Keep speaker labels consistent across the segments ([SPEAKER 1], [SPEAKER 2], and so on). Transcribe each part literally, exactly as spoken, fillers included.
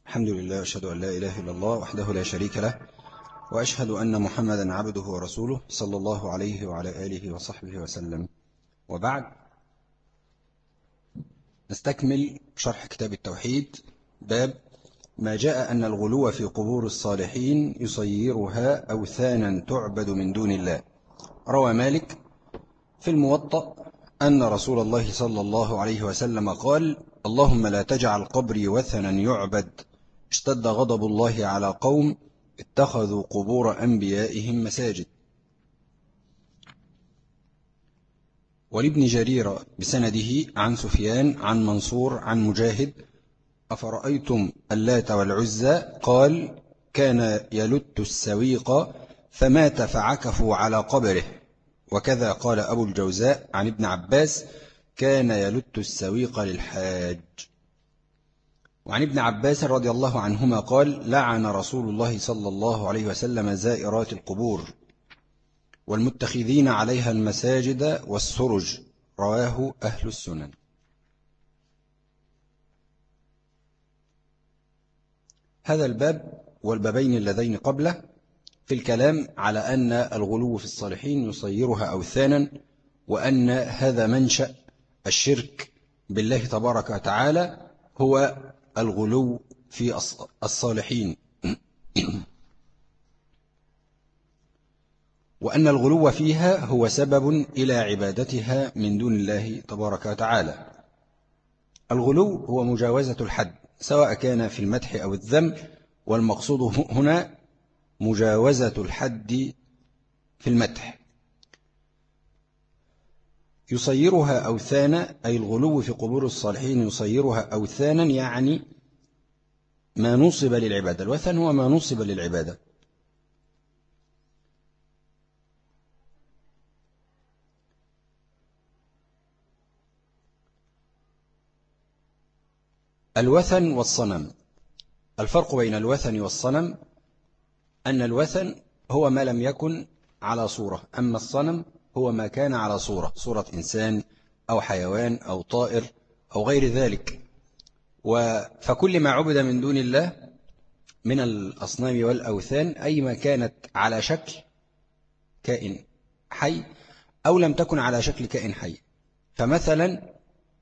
[SPEAKER 1] الحمد لله، أشهد أن لا إله إلا الله وحده لا شريك له، وأشهد أن محمدا عبده ورسوله صلى الله عليه وعلى آله وصحبه وسلم. وبعد، نستكمل شرح كتاب التوحيد، باب ما جاء أن الغلو في قبور الصالحين يصيرها أوثانا تعبد من دون الله. روى مالك في الموطأ أن رسول الله صلى الله عليه وسلم قال: اللهم لا تجعل قبري وثنا يعبد، اشتد غضب الله على قوم اتخذوا قبور أنبيائهم مساجد. ولابن جرير بسنده عن سفيان عن منصور عن مجاهد: أفرأيتم اللات والعزى؟ قال: كان يلت السويق فمات فعكفوا على قبره. وكذا قال أبو الجوزاء عن ابن عباس: كان يلت السويق للحاج. وعن ابن عباس رضي الله عنهما قال: لعن رسول الله صلى الله عليه وسلم زائرات القبور والمتخذين عليها المساجد والسرج. رواه أهل السنن. هذا الباب والبابين اللذين قبله في الكلام على أن الغلو في الصالحين يصيرها أوثانا، وأن هذا منشأ الشرك بالله تبارك وتعالى، هو الغلو في الصالحين، وأن الغلو فيها هو سبب إلى عبادتها من دون الله تبارك وتعالى. الغلو هو مجاوزة الحد، سواء كان في المدح أو الذم، والمقصود هنا مجاوزة الحد في المدح. يصيرها أوثانا، أي الغلو في قبور الصالحين يصيرها أوثانا، يعني ما نصب للعبادة. الوثن هو ما نصب للعبادة. الوثن والصنم. الفرق بين الوثن والصنم أن الوثن هو ما لم يكن على صورة، أما الصنم هو ما كان على صورة، صورة إنسان أو حيوان أو طائر أو غير ذلك. فكل ما عبد من دون الله من الأصنام والأوثان، أي ما كانت على شكل كائن حي أو لم تكن على شكل كائن حي. فمثلا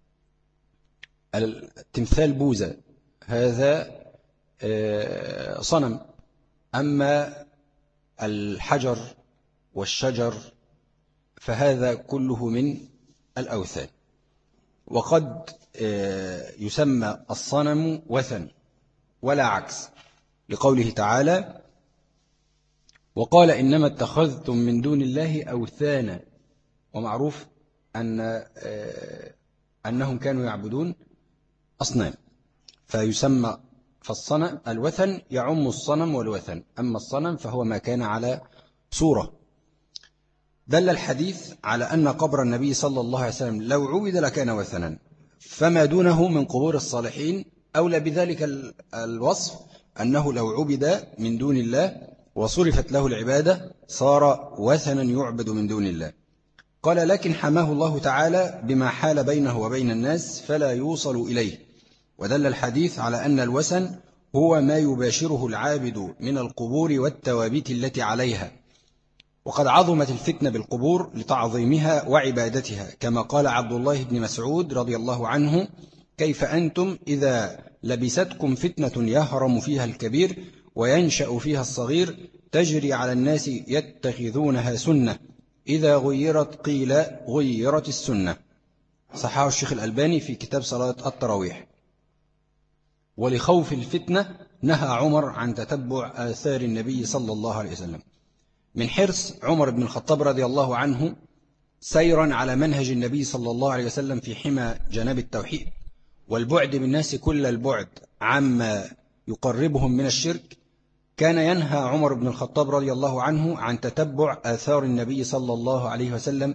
[SPEAKER 1] التمثال بوذا هذا صنم، أما الحجر والشجر فهذا كله من الأوثان. وقد يسمى الصنم وثن ولا عكس، لقوله تعالى: وقال إنما اتخذتم من دون الله أوثانا. ومعروف أن أنهم كانوا يعبدون أصنام، فيسمى فالصنم الوثن يعم الصنم والوثن، أما الصنم فهو ما كان على صورة. دل الحديث على أن قبر النبي صلى الله عليه وسلم لو عبد لكان وثنا، فما دونه من قبور الصالحين أولى بذلك الوصف، أنه لو عبد من دون الله وصرفت له العبادة صار وثنا يعبد من دون الله. قال: لكن حماه الله تعالى بما حال بينه وبين الناس فلا يوصل إليه. ودل الحديث على أن الوثن هو ما يباشره العابد من القبور والتوابيت التي عليها. وقد عظمت الفتنة بالقبور لتعظيمها وعبادتها، كما قال عبد الله بن مسعود رضي الله عنه: كيف أنتم إذا لبستكم فتنة يهرم فيها الكبير وينشأ فيها الصغير، تجري على الناس يتخذونها سنة، إذا غيرت قيل غيرت السنة. صححه الشيخ الألباني في كتاب صلاة التراويح. ولخوف الفتنة نهى عمر عن تتبع آثار النبي صلى الله عليه وسلم، من حرص عمر بن الخطاب رضي الله عنه سيرا على منهج النبي صلى الله عليه وسلم في حمى جناب التوحيد والبعد بالناس كل البعد عما يقربهم من الشرك. كان ينهى عمر بن الخطاب رضي الله عنه عن تتبع آثار النبي صلى الله عليه وسلم،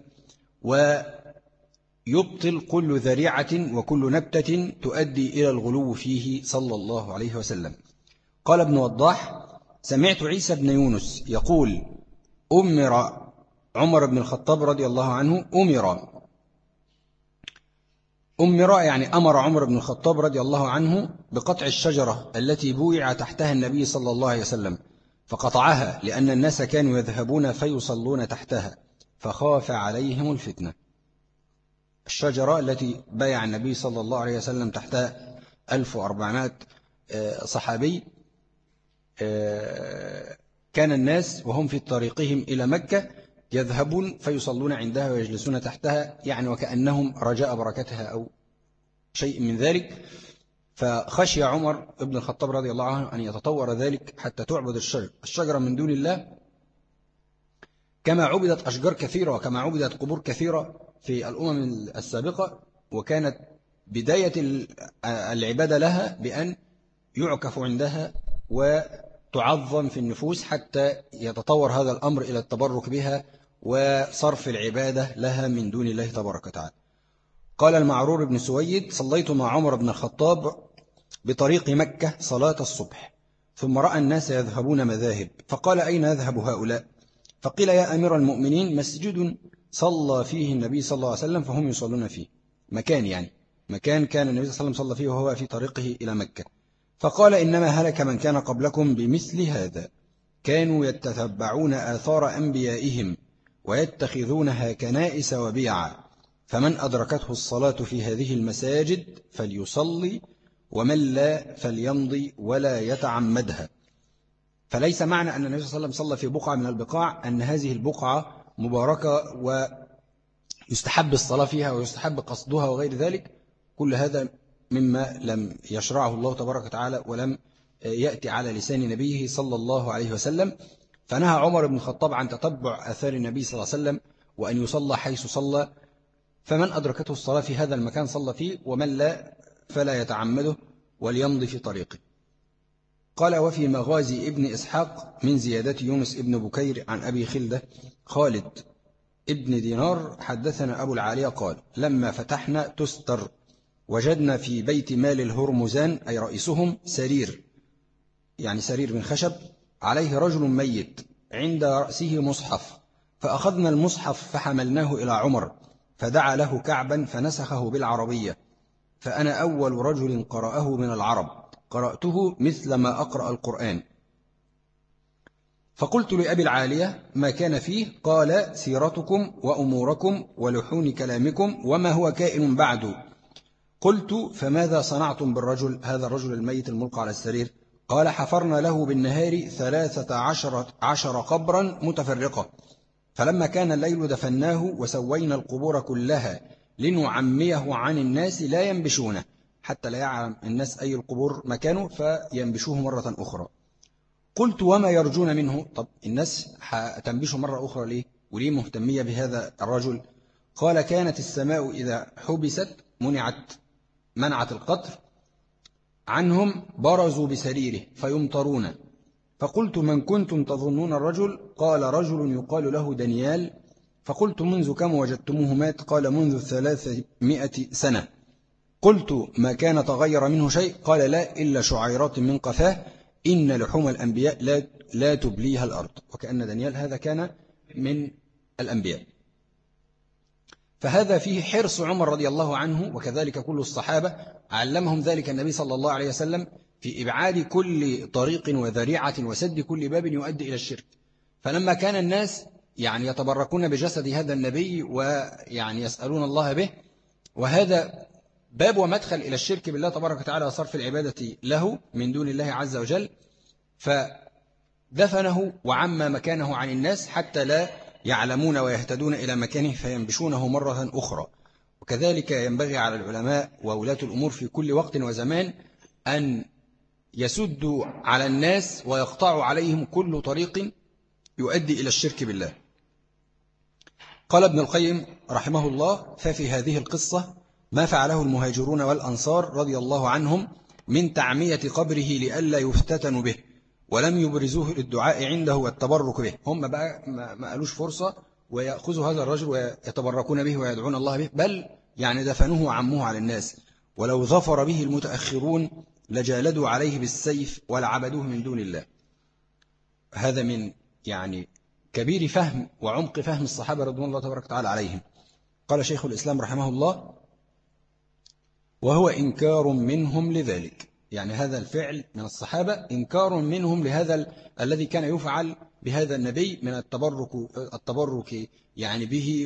[SPEAKER 1] ويبطل كل ذريعة وكل نبتة تؤدي إلى الغلو فيه صلى الله عليه وسلم. قال ابن وضاح: سمعت عيسى بن يونس يقول: أمر عمر بن الخطاب رضي الله عنه أمر أمر يعني أمر عمر بن الخطاب رضي الله عنه بقطع الشجرة التي بويع تحتها النبي صلى الله عليه وسلم، فقطعها لأن الناس كانوا يذهبون فيصلون تحتها فخاف عليهم الفتنة. الشجرة التي بايع النبي صلى الله عليه وسلم تحتها ألف وأربعمائة صحابي، كان الناس وهم في طريقهم إلى مكة يذهبون فيصلون عندها ويجلسون تحتها، يعني وكأنهم رجاء بركتها أو شيء من ذلك. فخشي عمر بن الخطاب رضي الله عنه أن يتطور ذلك حتى تعبد الشجرة من دون الله، كما عبدت أشجار كثيرة وكما عبدت قبور كثيرة في الأمم السابقة، وكانت بداية العبادة لها بأن يعكف عندها وتعظم في النفوس حتى يتطور هذا الأمر إلى التبرك بها وصرف العبادة لها من دون الله تبارك وتعالى. قال المعرور بن سويد: صليت مع عمر بن الخطاب بطريق مكة صلاة الصبح، ثم رأى الناس يذهبون مذاهب، فقال: أين يذهب هؤلاء؟ فقيل: يا أمير المؤمنين، مسجد صلى فيه النبي صلى الله عليه وسلم فهم يصلون فيه. مكان يعني مكان كان النبي صلى الله عليه وسلم صلى فيه وهو في طريقه إلى مكة. فقال: إنما هلك من كان قبلكم بمثل هذا، كانوا يتتبعون آثار أنبيائهم ويتخذونها كنائس وبيعا، فمن أدركته الصلاة في هذه المساجد فليصلي، ومن لا فليمضي ولا يتعمدها. فليس معنى أن النبي صلى الله عليه وسلم صلى في بقعة من البقاع أن هذه البقعة مباركة ويستحب الصلاة فيها ويستحب قصدها وغير ذلك. كل هذا مما لم يشرعه الله تبارك وتعالى ولم يأتي على لسان نبيه صلى الله عليه وسلم. فنهى عمر بن الخطاب عن تتبع آثار النبي صلى الله عليه وسلم وأن يصلى حيث صلى، فمن أدركته الصلاة في هذا المكان صلى فيه، ومن لا فلا يتعمده وليمضي في طريقه. قال: وفي مغازي ابن إسحاق من زيادة يونس ابن بكير عن أبي خلدة خالد ابن دينار حدثنا أبو العالية قال: لما فتحنا تستر وجدنا في بيت مال الهرمزان أي رئيسهم سرير، يعني سرير من خشب، عليه رجل ميت عند رأسه مصحف، فأخذنا المصحف فحملناه إلى عمر فدعا له كعبا فنسخه بالعربية، فأنا أول رجل قرأه من العرب، قرأته مثل ما أقرأ القرآن. فقلت لأبي العالية: ما كان فيه؟ قال: سيرتكم وأموركم ولحون كلامكم وما هو كائن بعد. قلت: فماذا صنعتم بالرجل هذا الرجل الميت الملقى على السرير؟ قال: حفرنا له بالنهار ثلاثة عشر, عشر قبرا متفرقة، فلما كان الليل دفناه وسوينا القبور كلها لنعميه عن الناس لا ينبشونه، حتى لا يعلم الناس أي القبور مكانه فينبشوه مرة أخرى. قلت: وما يرجون منه؟ طب الناس تنبشه مرة أخرى ليه؟ وليه مهتمية بهذا الرجل؟ قال: كانت السماء إذا حبست منعت منعت القطر عنهم برزوا بسريره فيمطرون. فقلت: من كنتم تظنون الرجل؟ قال: رجل يقال له دانيال. فقلت: منذ كم وجدتموه مات؟ قال: منذ ثلاثمائة سنة. قلت: ما كان تغير منه شيء؟ قال: لا، إلا شعيرات من قفاه، إن لحوم الأنبياء لا, لا تبليها الأرض. وكأن دانيال هذا كان من الأنبياء. فهذا فيه حرص عمر رضي الله عنه وكذلك كل الصحابة، علمهم ذلك النبي صلى الله عليه وسلم في إبعاد كل طريق وذريعة وسد كل باب يؤدي إلى الشرك. فلما كان الناس يعني يتبركون بجسد هذا النبي ويعني يسألون الله به، وهذا باب ومدخل إلى الشرك بالله تبارك وتعالى وصرف العبادة له من دون الله عز وجل، فدفنه وعم مكانه عن الناس حتى لا يعلمون ويهتدون إلى مكانه فينبشونه مرة أخرى. وكذلك ينبغي على العلماء وولاة الأمور في كل وقت وزمان أن يسدوا على الناس ويقطعوا عليهم كل طريق يؤدي إلى الشرك بالله. قال ابن القيم رحمه الله: ففي هذه القصة ما فعله المهاجرون والأنصار رضي الله عنهم من تعمية قبره لئلا يفتتنوا به، ولم يبرزوه للدعاء عنده والتبرك به. هم بقى ما قالوش فرصة ويأخذوا هذا الرجل ويتبركون به ويدعون الله به، بل يعني دفنوه وعموه على الناس، ولو ظفر به المتأخرون لجالدوا عليه بالسيف ولعبدوه من دون الله. هذا من يعني كبير فهم وعمق فهم الصحابة رضوان الله تبارك وتعالى عليهم. قال شيخ الإسلام رحمه الله: وهو إنكار منهم لذلك. يعني هذا الفعل من الصحابة إنكار منهم لهذا ال... الذي كان يفعل بهذا النبي من التبرك التبرك يعني به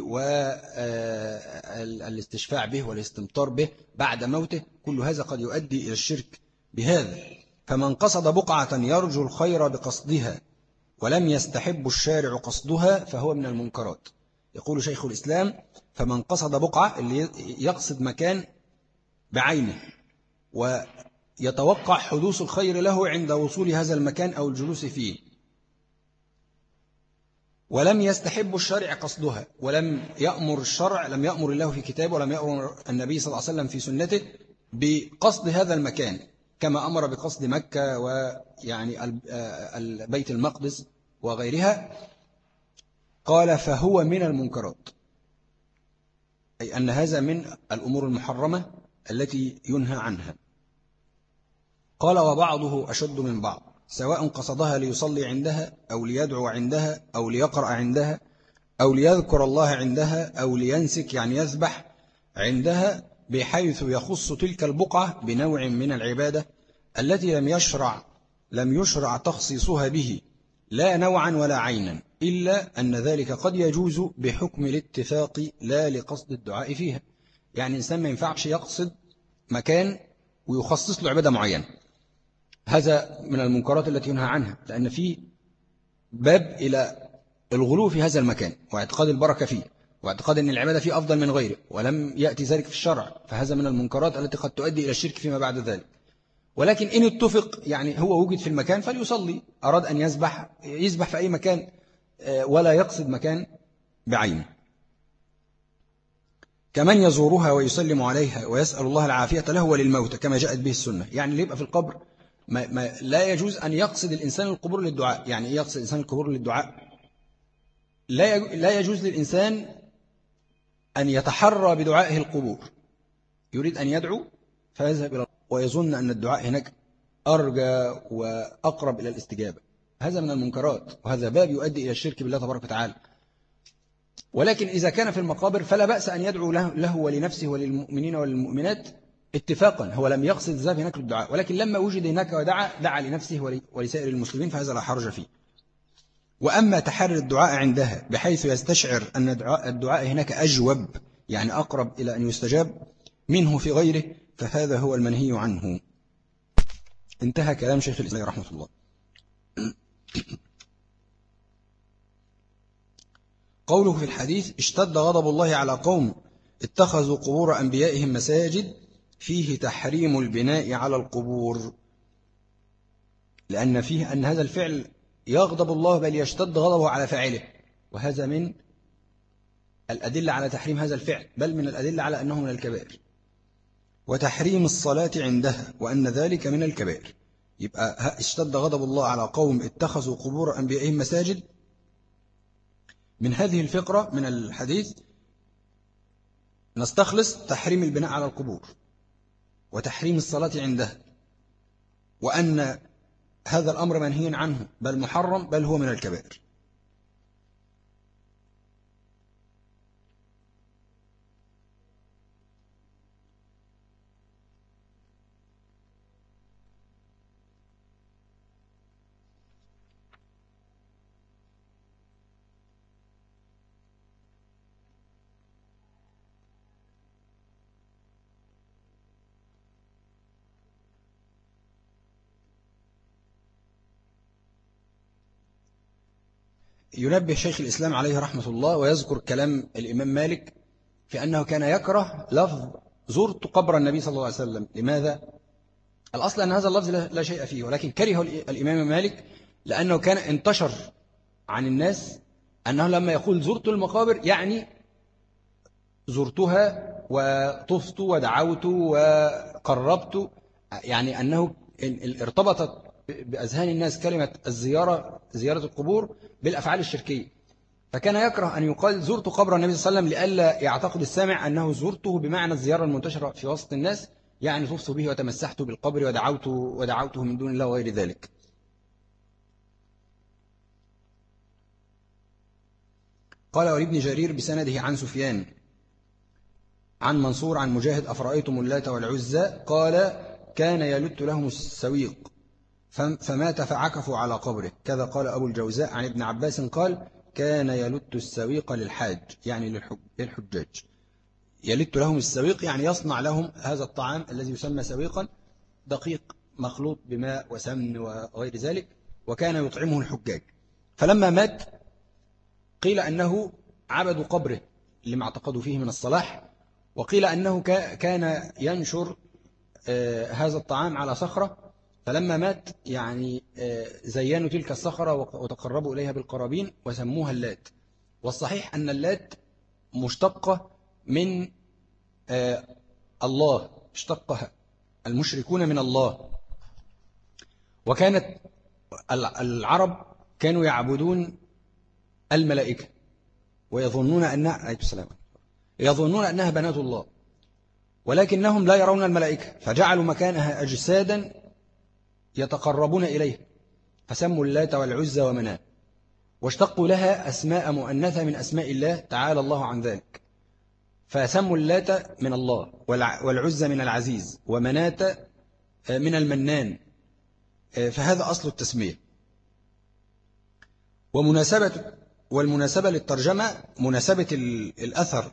[SPEAKER 1] والاستشفاع به والاستمطار به بعد موته. كل هذا قد يؤدي إلى الشرك بهذا. فمن قصد بقعة يرجو الخير بقصدها ولم يستحب الشارع قصدها فهو من المنكرات. يقول شيخ الإسلام: فمن قصد بقعة، اللي يقصد مكان بعينه ويتوقع حدوث الخير له عند وصول هذا المكان أو الجلوس فيه، ولم يستحب الشرع قصدها، ولم يأمر الشرع، لم يأمر الله في كتابه ولم يأمر النبي صلى الله عليه وسلم في سنته بقصد هذا المكان كما أمر بقصد مكة ويعني البيت المقدس وغيرها. قال: فهو من المنكرات، أي أن هذا من الأمور المحرمة التي ينهى عنها. قال: وبعضه أشد من بعض، سواء قصدها ليصلي عندها أو ليدعو عندها أو ليقرأ عندها أو ليذكر الله عندها أو لينسك يعني يذبح عندها، بحيث يخص تلك البقعة بنوع من العبادة التي لم يشرع لم يشرع تخصيصها به لا نوعا ولا عينا، إلا أن ذلك قد يجوز بحكم الاتفاق لا لقصد الدعاء فيها. يعني الإنسان ما ينفعش يقصد مكان ويخصص له عبادة معينة، هذا من المنكرات التي ينهى عنها، لأن فيه باب إلى الغلو في هذا المكان واعتقاد البركة فيه واعتقاد أن العبادة فيه أفضل من غيره، ولم يأتي ذلك في الشرع، فهذا من المنكرات التي قد تؤدي إلى الشرك فيما بعد ذلك. ولكن إن اتفق، يعني هو وجد في المكان فليصلي، أراد أن يسبح يسبح في أي مكان ولا يقصد مكان بعينه. كمن يزورها ويسلم عليها ويسأل الله العافية له وللموت كما جاءت به السنة. يعني اللي يبقى في القبر ما ما لا يجوز أن يقصد الإنسان القبور للدعاء. يعني إيه يقصد الإنسان القبور للدعاء؟ لا لا يجوز للإنسان أن يتحرى بدعائه القبور، يريد أن يدعو فيذهب إلى ويظن أن الدعاء هناك أرجى وأقرب إلى الاستجابة. هذا من المنكرات، وهذا باب يؤدي إلى الشرك بالله تبارك وتعالى. ولكن إذا كان في المقابر فلا بأس أن يدعو له ولنفسه وللمؤمنين وللمؤمنات اتفاقا، هو لم يقصد الذهاب هناك للدعاء، ولكن لما وجد هناك ودعا دعا لنفسه ولسائر المسلمين، فهذا لا حرج فيه. وأما تحري الدعاء عندها بحيث يستشعر أن الدعاء هناك أجوب، يعني أقرب إلى أن يستجاب منه في غيره، فهذا هو المنهي عنه. انتهى كلام شيخ الإسلام رحمه الله. قوله في الحديث: اشتد غضب الله على قوم اتخذوا قبور أنبيائهم مساجد، فيه تحريم البناء على القبور، لأن فيه أن هذا الفعل يغضب الله بل يشتد غضبه على فاعله، وهذا من الأدلة على تحريم هذا الفعل، بل من الأدلة على أنه من الكبائر. وتحريم الصلاة عندها وأن ذلك من الكبائر. يبقى اشتد غضب الله على قوم اتخذوا قبور أنبيائهم مساجد، من هذه الفقرة من الحديث نستخلص تحريم البناء على القبور وتحريم الصلاة عندها، وأن هذا الأمر منهي عنه بل محرم، بل هو من الكبائر. ينبه شيخ الإسلام عليه رحمة الله ويذكر كلام الإمام مالك في أنه كان يكره لفظ زرت قبر النبي صلى الله عليه وسلم. لماذا؟ الأصل أن هذا اللفظ لا شيء فيه، ولكن كره الإمام مالك لأنه كان انتشر عن الناس أنه لما يقول زرت المقابر يعني زرتها وطفت ودعوت وقربت، يعني أنه ارتبطت بأذهان الناس كلمة الزيارة زيارة القبور بالأفعال الشركية، فكان يكره أن يقال زرت قبر النبي صلى الله عليه وسلم لئلا يعتقد السامع أنه زرته بمعنى الزيارة المنتشرة في وسط الناس، يعني طفت به وتمسحت بالقبر ودعوت ودعوته من دون الله وغير ذلك. قال ولابن جرير بسنده عن سفيان عن منصور عن مجاهد أفرأيتم اللات والعزى قال كان يلت لهم السويق فمات فعكفوا على قبره. كذا قال أبو الجوزاء عن ابن عباس قال كان يلت السويق للحاج يعني للحجاج. يلت لهم السويق يعني يصنع لهم هذا الطعام الذي يسمى سويقا، دقيق مخلوط بماء وسمن وغير ذلك، وكان يطعمه الحجاج. فلما مات قيل أنه عبدوا قبره لما اعتقدوا فيه من الصلاح، وقيل أنه كان ينشر هذا الطعام على صخرة، فلما مات يعني زينوا تلك الصخرة وتقربوا إليها بالقرابين وسموها اللات. والصحيح أن اللات مشتقة من الله، اشتقها المشركون من الله. وكانت العرب كانوا يعبدون الملائكة ويظنون أنها يظنون أنها بنات الله، ولكنهم لا يرون الملائكة، فجعلوا مكانها أجسادا يتقربون إليها، فسموا اللات والعزى ومناة، واشتقوا لها أسماء مؤنثة من أسماء الله تعالى الله عن ذلك، فسموا اللات من الله والعزى من العزيز ومناة من المنان. فهذا أصل التسمية. ومناسبة والمناسبة للترجمة مناسبة الأثر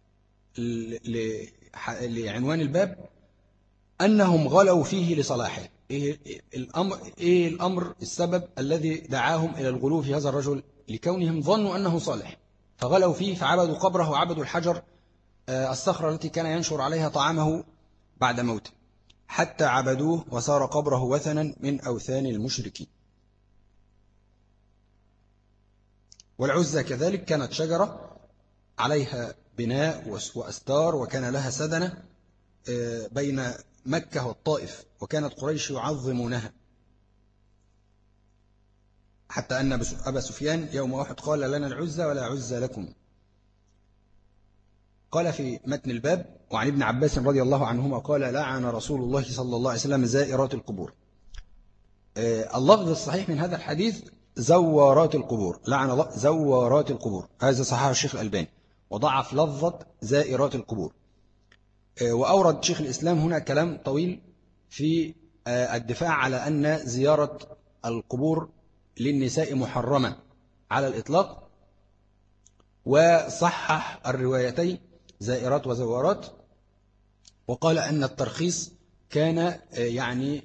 [SPEAKER 1] لعنوان الباب أنهم غلوا فيه لصلاحه. إيه الأمر, إيه الأمر السبب الذي دعاهم إلى الغلو في هذا الرجل؟ لكونهم ظنوا أنه صالح فغلوا فيه، فعبدوا قبره وعبدوا الحجر الصخرة التي كان ينشر عليها طعامه بعد موته، حتى عبدوه وصار قبره وثنا من أوثان المشركين. والعزى كذلك كانت شجرة عليها بناء وأستار، وكان لها سدنة بين مكة والطائف، وكانت قريش يعظمونها، حتى أن أبا سفيان يوم أحد قال لنا العزى ولا عزى لكم. قال في متن الباب وعن ابن عباس رضي الله عنهما قال لعن رسول الله صلى الله عليه وسلم زائرات القبور. اللفظ الصحيح من هذا الحديث زوارات القبور، لعن الله زوارات القبور، هذا صححه الشيخ الألباني، وضعف لفظة زائرات القبور. وأورد شيخ الإسلام هنا كلام طويل في الدفاع على أن زيارة القبور للنساء محرمة على الإطلاق، وصحح الروايتين زائرات وزوارات، وقال أن الترخيص كان يعني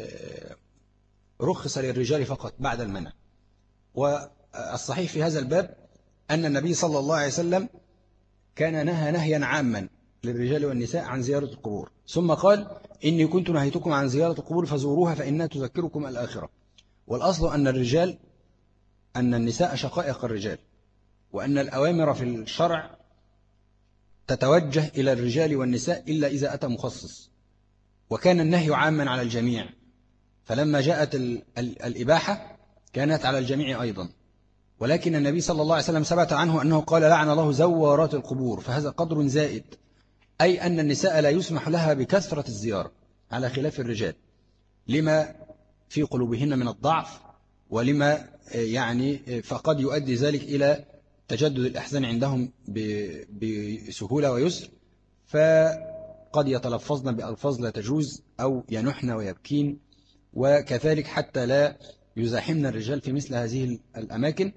[SPEAKER 1] رخص للرجال فقط بعد المنع. والصحيح في هذا الباب أن النبي صلى الله عليه وسلم كان نهى نهيا عاما للرجال والنساء عن زيارة القبور، ثم قال إني كنت نهيتكم عن زيارة القبور فزوروها فإنها تذكركم الآخرة. والأصل أن الرجال أن النساء شقائق الرجال، وأن الأوامر في الشرع تتوجه إلى الرجال والنساء إلا إذا أتى مخصص، وكان النهي عاما على الجميع، فلما جاءت الإباحة كانت على الجميع أيضا. ولكن النبي صلى الله عليه وسلم ثبت عنه أنه قال لعن الله زوارات القبور، فهذا قدر زائد، أي أن النساء لا يسمح لها بكثرة الزيارة على خلاف الرجال، لما في قلوبهن من الضعف، ولما يعني فقد يؤدي ذلك إلى تجدد الإحزان عندهم بسهولة ويسر، فقد يتلفظن بألفاظ لا تجوز أو ينحن ويبكين، وكذلك حتى لا يزاحمن الرجال في مثل هذه الأماكن.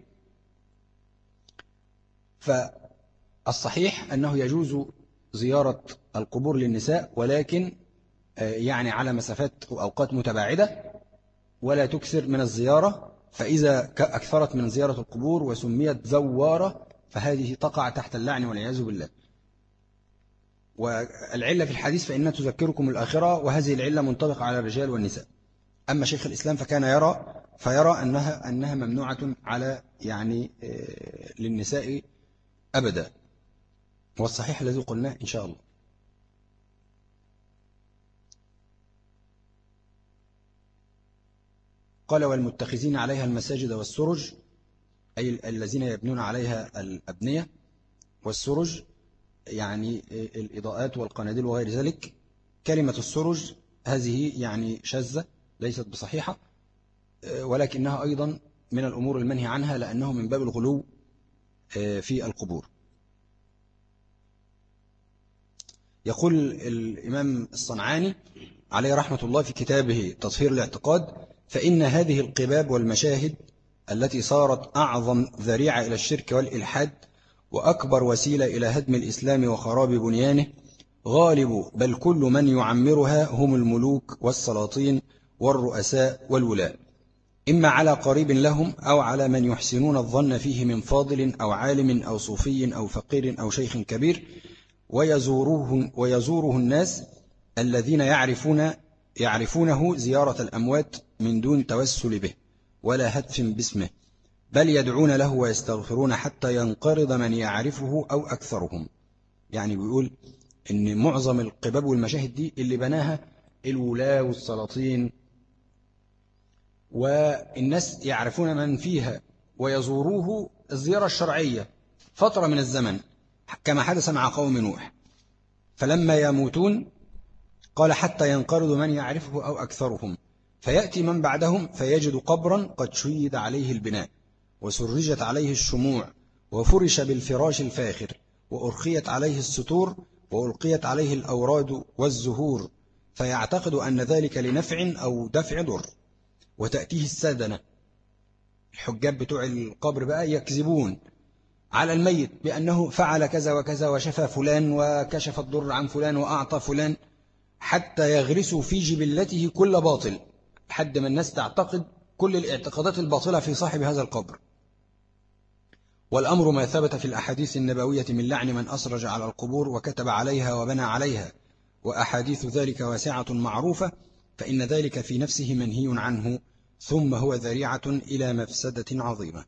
[SPEAKER 1] فالصحيح أنه يجوز زيارة القبور للنساء، ولكن يعني على مسافات وأوقات متباعدة، ولا تكثر من الزيارة، فإذا أكثرت من زيارة القبور وسميت زوارة فهذه تقع تحت اللعن والعياذ بالله. والعلة في الحديث فإنها تذكركم الآخرة، وهذه العلة منطبقة على الرجال والنساء. أما شيخ الإسلام فكان يرى فيرى أنها أنها ممنوعة على يعني للنساء أبدا، والصحيح الذي قلناه إن شاء الله. قال والمتخذين عليها المساجد والسرج، أي الذين يبنون عليها الأبنية، والسرج يعني الإضاءات والقناديل وغير ذلك. كلمة السرج هذه يعني شاذة ليست بصحيحة، ولكنها أيضا من الأمور المنهي عنها، لأنه من باب الغلو في القبور. يقول الإمام الصنعاني عليه رحمة الله في كتابه تطهير الاعتقاد: فإن هذه القباب والمشاهد التي صارت أعظم ذريعة إلى الشرك والإلحاد وأكبر وسيلة إلى هدم الإسلام وخراب بنيانه، غالب بل كل من يعمرها هم الملوك والسلاطين والرؤساء والولاء، إما على قريب لهم أو على من يحسنون الظن فيه من فاضل أو عالم أو صوفي أو فقير أو شيخ كبير، ويزوره, ويزوره الناس الذين يعرفون يعرفونه زيارة الأموات من دون توسل به ولا هتف باسمه، بل يدعون له ويستغفرون حتى ينقرض من يعرفه أو أكثرهم. يعني بيقول إن معظم القباب والمشاهد دي اللي بناها الولاة والسلاطين، والناس يعرفون من فيها ويزوروه الزيارة الشرعية فترة من الزمن، كما حدث مع قوم نوح. فلما يموتون قال حتى ينقرض من يعرفه أو أكثرهم، فيأتي من بعدهم فيجد قبرا قد شيد عليه البناء وسرجت عليه الشموع وفرش بالفراش الفاخر وأرخيت عليه الستور وألقيت عليه الأوراد والزهور، فيعتقد أن ذلك لنفع أو دفع ضر. وتأتيه السادنة، الحجاب بتوع القبر بقى، يكذبون على الميت بأنه فعل كذا وكذا وشفى فلان وكشف الضر عن فلان وأعطى فلان، حتى يغرسوا في جبلته كل باطل، حد من الناس تعتقد كل الاعتقادات الباطلة في صاحب هذا القبر. والأمر ما ثبت في الأحاديث النبوية من لعن من أسرج على القبور وكتب عليها وبنى عليها، وأحاديث ذلك واسعة معروفة، فإن ذلك في نفسه منهي عنه، ثم هو ذريعة إلى مفسدة عظيمة.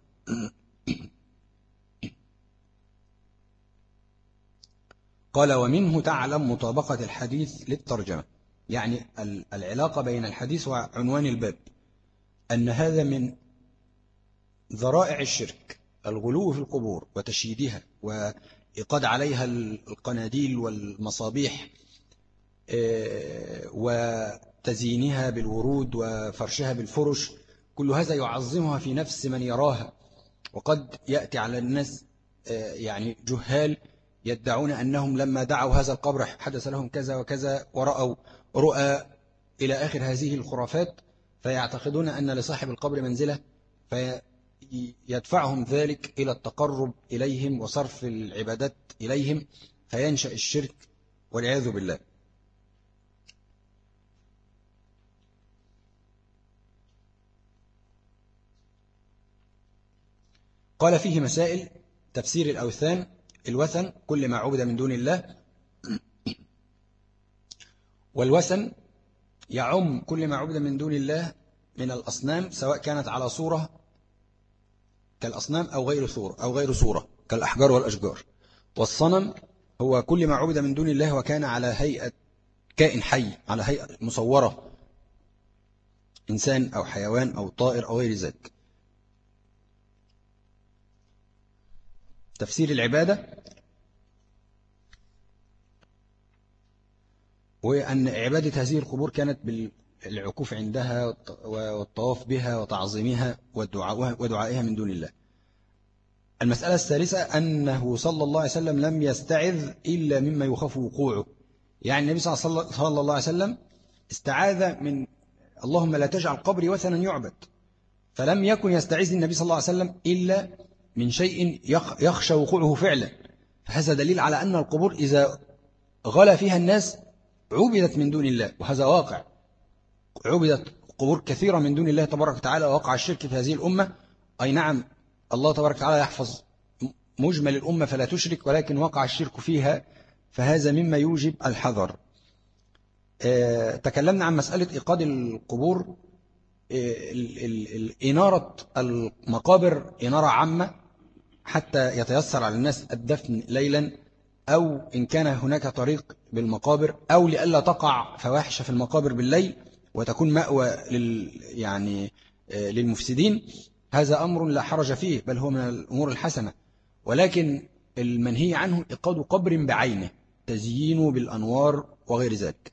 [SPEAKER 1] قال: ومنه تعلم مطابقة الحديث للترجمة، يعني العلاقة بين الحديث وعنوان الباب، أن هذا من ذرائع الشرك الغلو في القبور وتشييدها وإيقاد عليها القناديل والمصابيح وتزيينها بالورود وفرشها بالفرش، كل هذا يعظمها في نفس من يراها. وقد يأتي على الناس يعني جهال يدعون أنهم لما دعوا هذا القبر حدث لهم كذا وكذا ورأوا رؤى إلى آخر هذه الخرافات، فيعتقدون أن لصاحب القبر منزلة، فيدفعهم ذلك إلى التقرب إليهم وصرف العبادات إليهم، فينشأ الشرك والعياذ بالله. قال: فيه مسائل: تفسير الأوثان، الوثن كل ما عبد من دون الله، والوثن يعم كل ما عبد من دون الله من الأصنام، سواء كانت على صورة كالأصنام أو غير صورة أو غير صورة كالأحجار والأشجار. والصنم هو كل ما عبد من دون الله وكان على هيئة كائن حي، على هيئة مصورة، إنسان أو حيوان أو طائر أو غير ذلك. تفسير العبادة، وأن عبادة هذه القبور كانت بالعكوف عندها والطواف بها وتعظيمها ودعائها من دون الله. المسألة الثالثة أنه صلى الله عليه وسلم لم يستعذ إلا مما يخاف وقوعه، يعني النبي صلى الله عليه وسلم استعاذ من اللهم لا تجعل قبري وثنا يعبد، فلم يكن يستعيذ النبي صلى الله عليه وسلم إلا من شيء يخشى وقوعه فعلا. فهذا دليل على أن القبور إذا غلا فيها الناس عبدت من دون الله، وهذا واقع، عبدت قبور كثيرة من دون الله تبارك وتعالى، ووقع الشرك في هذه الأمة. أي نعم، الله تبارك وتعالى يحفظ مجمل الأمة فلا تشرك، ولكن وقع الشرك فيها، فهذا مما يوجب الحذر. اه تكلمنا عن مسألة إيقاد القبور. إنارة المقابر إنارة عامة حتى يتيسر على الناس الدفن ليلا، أو إن كان هناك طريق بالمقابر، أو لئلا تقع فواحش في المقابر بالليل وتكون مأوى لل يعني للمفسدين. هذا أمر لا حرج فيه، بل هو من الأمور الحسنة، ولكن المنهي عنه إيقاد قبر بعينه، تزيينه بالأنوار وغير ذلك.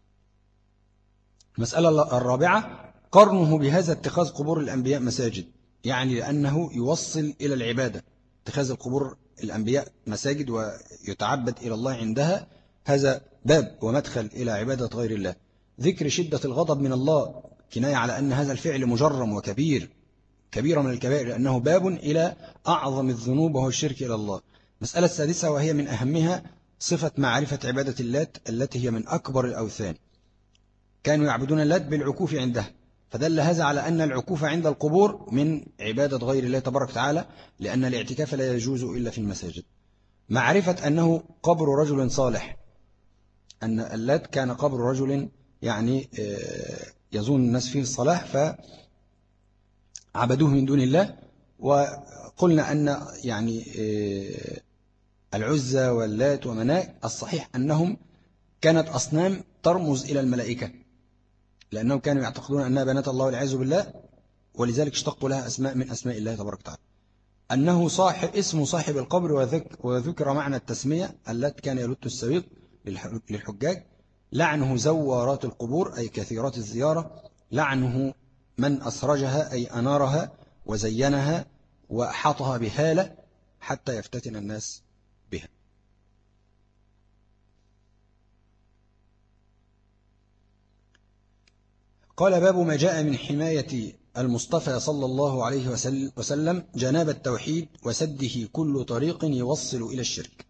[SPEAKER 1] المسألة الرابعة: قرنه بهذا اتخاذ قبور الأنبياء مساجد، يعني لأنه يوصل إلى العبادة، اتخاذ القبور الأنبياء مساجد ويتعبد إلى الله عندها، هذا باب ومدخل إلى عبادة غير الله. ذكر شدة الغضب من الله كناية على أن هذا الفعل مجرم وكبير، كبيرة من الكبائر، لأنه باب إلى أعظم الذنوب وهو الشرك إلى الله. مسألة السادسة وهي من أهمها صفة معرفة عبادة اللات التي هي من أكبر الأوثان. كانوا يعبدون اللات بالعكوف عندها، فدل هذا على أن العكوف عند القبور من عبادة غير الله تبارك وتعالى، لأن الاعتكاف لا يجوز إلا في المساجد. معرفة أنه قبر رجل صالح، أن اللات كان قبر رجل يعني يظن الناس فيه الصلاح فعبدوه من دون الله. وقلنا أن يعني العزى واللات ومناة الصحيح أنهم كانت أصنام ترمز إلى الملائكة، لأنهم كانوا يعتقدون أنها بنات الله والعياذ بالله، ولذلك اشتقوا لها أسماء من أسماء الله تبارك وتعالى. أنه صاحب اسم صاحب القبر، وذكر معنى التسمية. اللات كان يلت السويق للحجاج. لعنه زوارات القبور أي كثيرات الزيارة. لعنه من أسرجها أي أنارها وزينها وأحاطها بهالة حتى يفتتن الناس بها. قال باب ما جاء من حماية المصطفى صلى الله عليه وسلم جناب التوحيد وسده كل طريق يوصل إلى الشرك.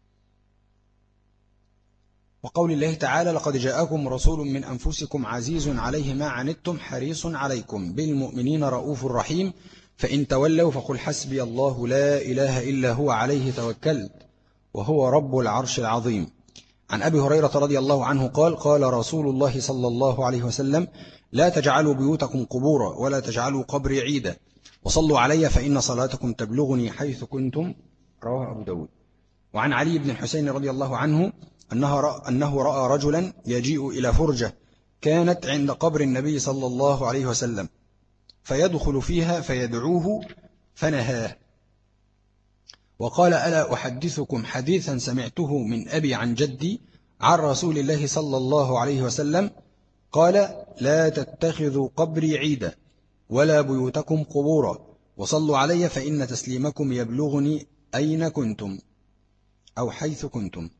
[SPEAKER 1] وقول الله تعالى لقد جاءكم رسول من أنفسكم عزيز عليه ما عنتم حريص عليكم بالمؤمنين رؤوف رحيم فإن تولوا فقل حسبي الله لا إله إلا هو عليه توكلت وهو رب العرش العظيم. عن أبي هريرة رضي الله عنه قال قال رسول الله صلى الله عليه وسلم لا تجعلوا بيوتكم قبورا ولا تجعلوا قبري عيدا وصلوا علي فإن صلاتكم تبلغني حيث كنتم. رواه أبو داود. وعن علي بن الحسين رضي الله عنه أنه رأى رجلا يجيء إلى فرجة كانت عند قبر النبي صلى الله عليه وسلم فيدخل فيها فيدعوه فنهاه وقال ألا أحدثكم حديثا سمعته من أبي عن جدي عن رسول الله صلى الله عليه وسلم قال لا تتخذوا قبري عيدا ولا بيوتكم قبورا وصلوا علي فإن تسليمكم يبلغني أين كنتم أو حيث كنتم.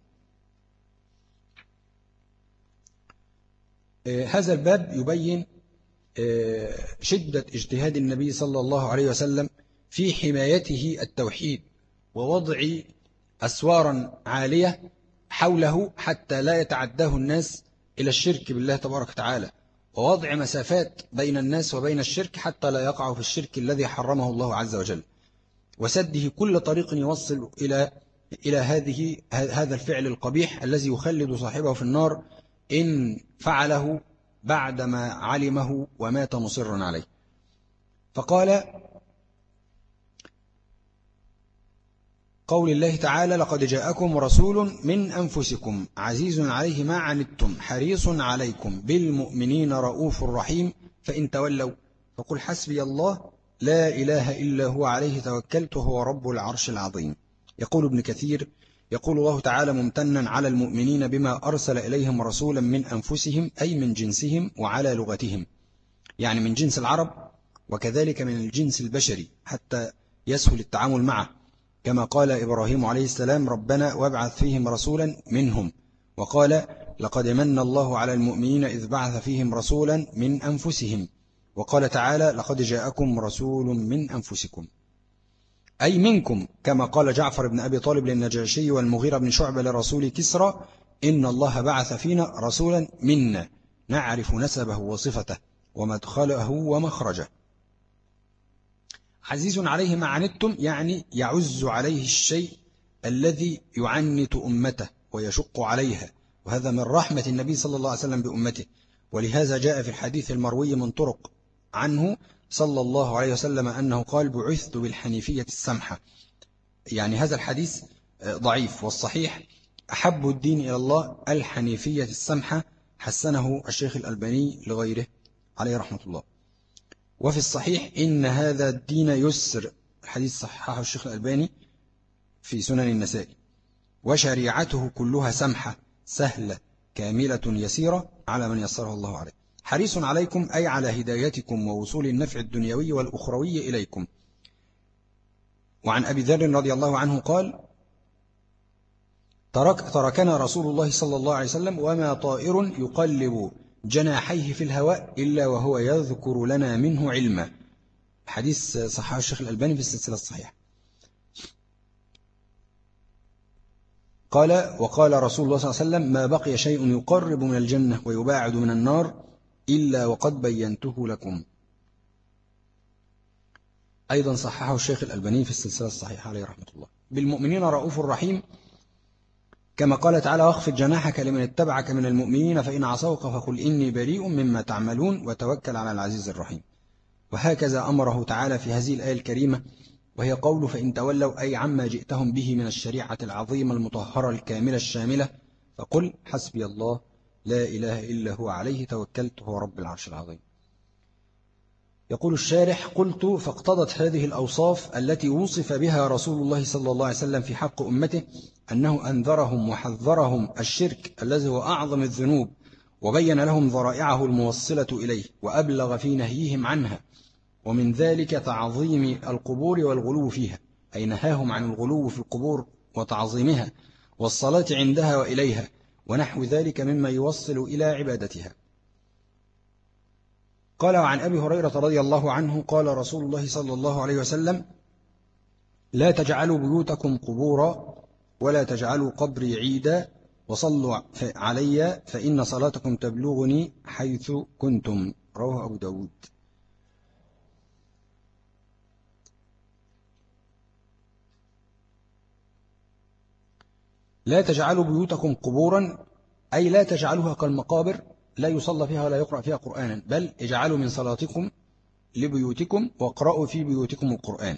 [SPEAKER 1] هذا الباب يبين شدة اجتهاد النبي صلى الله عليه وسلم في حمايته التوحيد ووضع أسوارا عالية حوله حتى لا يتعداه الناس إلى الشرك بالله تبارك وتعالى، ووضع مسافات بين الناس وبين الشرك حتى لا يقعوا في الشرك الذي حرمه الله عز وجل، وسده كل طريق يوصل إلى إلى هذه هذا الفعل القبيح الذي يخلد صاحبه في النار إن فعله بعدما علمه ومات مصرا عليه. فقال قول الله تعالى لقد جاءكم رسول من أنفسكم عزيز عليه ما عنتم حريص عليكم بالمؤمنين رؤوف رحيم فإن تولوا فقل حسبي الله لا إله إلا هو عليه توكلت وهو رب العرش العظيم. يقول ابن كثير يقول الله تعالى ممتنا على المؤمنين بما أرسل إليهم رسولا من أنفسهم أي من جنسهم وعلى لغتهم، يعني من جنس العرب وكذلك من الجنس البشري حتى يسهل التعامل معه، كما قال إبراهيم عليه السلام ربنا وابعث فيهم رسولا منهم، وقال لقد من الله على المؤمنين إذ بعث فيهم رسولا من أنفسهم، وقال تعالى لقد جاءكم رسول من أنفسكم أي منكم، كما قال جعفر بن أبي طالب للنجاشي والمغيرة بن شعبة لرسول كسرى إن الله بعث فينا رسولا منا نعرف نسبه وصفته ومدخله ومخرجه. عزيز عليه ما عنتم يعني يعز عليه الشيء الذي يعنت أمته ويشق عليها، وهذا من رحمة النبي صلى الله عليه وسلم بأمته، ولهذا جاء في الحديث المروي من طرق عنه صلى الله عليه وسلم أنه قال بعثت بالحنيفية السمحة. يعني هذا الحديث ضعيف، والصحيح أحب الدين إلى الله الحنيفية السمحة، حسنه الشيخ الألباني لغيره عليه رحمة الله. وفي الصحيح إن هذا الدين يسر، الحديث صححه الشيخ الألباني في سنن النسائي، وشريعته كلها سمحة سهلة كاملة يسيرة على من يسره الله عليه. حريص عليكم أي على هدايتكم ووصول النفع الدنيوي والأخروي إليكم. وعن أبي ذر رضي الله عنه قال ترك تركنا رسول الله صلى الله عليه وسلم وما طائر يقلب جناحيه في الهواء إلا وهو يذكر لنا منه علما. حديث صححه الشيخ الألباني في السلسلة الصحيحة. قال وقال رسول الله صلى الله عليه وسلم: ما بقي شيء يقرب من الجنة ويباعد من النار إلا وقد بينته لكم. أيضا صححه الشيخ الألباني في السلسلة الصحيحة عليه رحمة الله. بالمؤمنين رؤوف رحيم، كما قال تعالى: واخفض جناحك لمن اتبعك من المؤمنين فإن عصوك فقل إني بريء مما تعملون وتوكل على العزيز الرحيم. وهكذا أمره تعالى في هذه الآية الكريمة، وهي قوله: فإن تولوا، أي عما جئتهم به من الشريعة العظيمة المطهرة الكاملة الشاملة، فقل حسبي الله لا إله إلا هو عليه توكلت هو رب العرش العظيم. يقول الشارح: قلت فاقتضت هذه الأوصاف التي وصف بها رسول الله صلى الله عليه وسلم في حق أمته أنه أنذرهم وحذرهم الشرك الذي هو أعظم الذنوب، وبين لهم ذرائعه الموصلة إليه، وأبلغ في نهيهم عنها، ومن ذلك تعظيم القبور والغلو فيها، أي نهاهم عن الغلو في القبور وتعظيمها والصلاة عندها وإليها ونحو ذلك مما يوصل إلى عبادتها. قال: وعن أبي هريرة رضي الله عنه قال رسول الله صلى الله عليه وسلم: لا تجعلوا بيوتكم قبورا ولا تجعلوا قبري عيدا وصلوا علي فإن صلاتكم تبلغني حيث كنتم. رواه أبو داود. لا تجعلوا بيوتكم قبورا، أي لا تجعلوها كالمقابر لا يصلى فيها ولا يقرأ فيها قرآنا، بل اجعلوا من صلاتكم لبيوتكم واقرأوا في بيوتكم القرآن.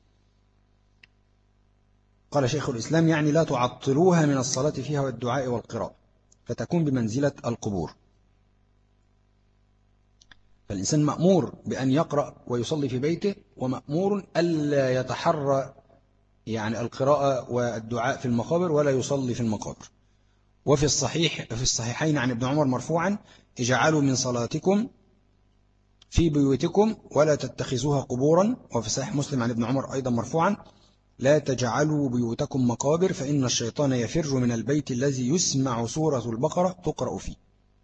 [SPEAKER 1] قال شيخ الإسلام: يعني لا تعطلوها من الصلاة فيها والدعاء والقراءة، فتكون بمنزلة القبور. فالإنسان مأمور بأن يقرأ ويصلي في بيته، ومأمور ألا يتحرى يعني القراءة والدعاء في المقابر ولا يصلي في المقابر. وفي الصحيح في الصحيحين عن ابن عمر مرفوعا: اجعلوا من صلاتكم في بيوتكم ولا تتخذوها قبورا. وفي صحيح مسلم عن ابن عمر أيضا مرفوعا: لا تجعلوا بيوتكم مقابر فإن الشيطان يفر من البيت الذي يسمع سورة البقرة تقرأ فيه.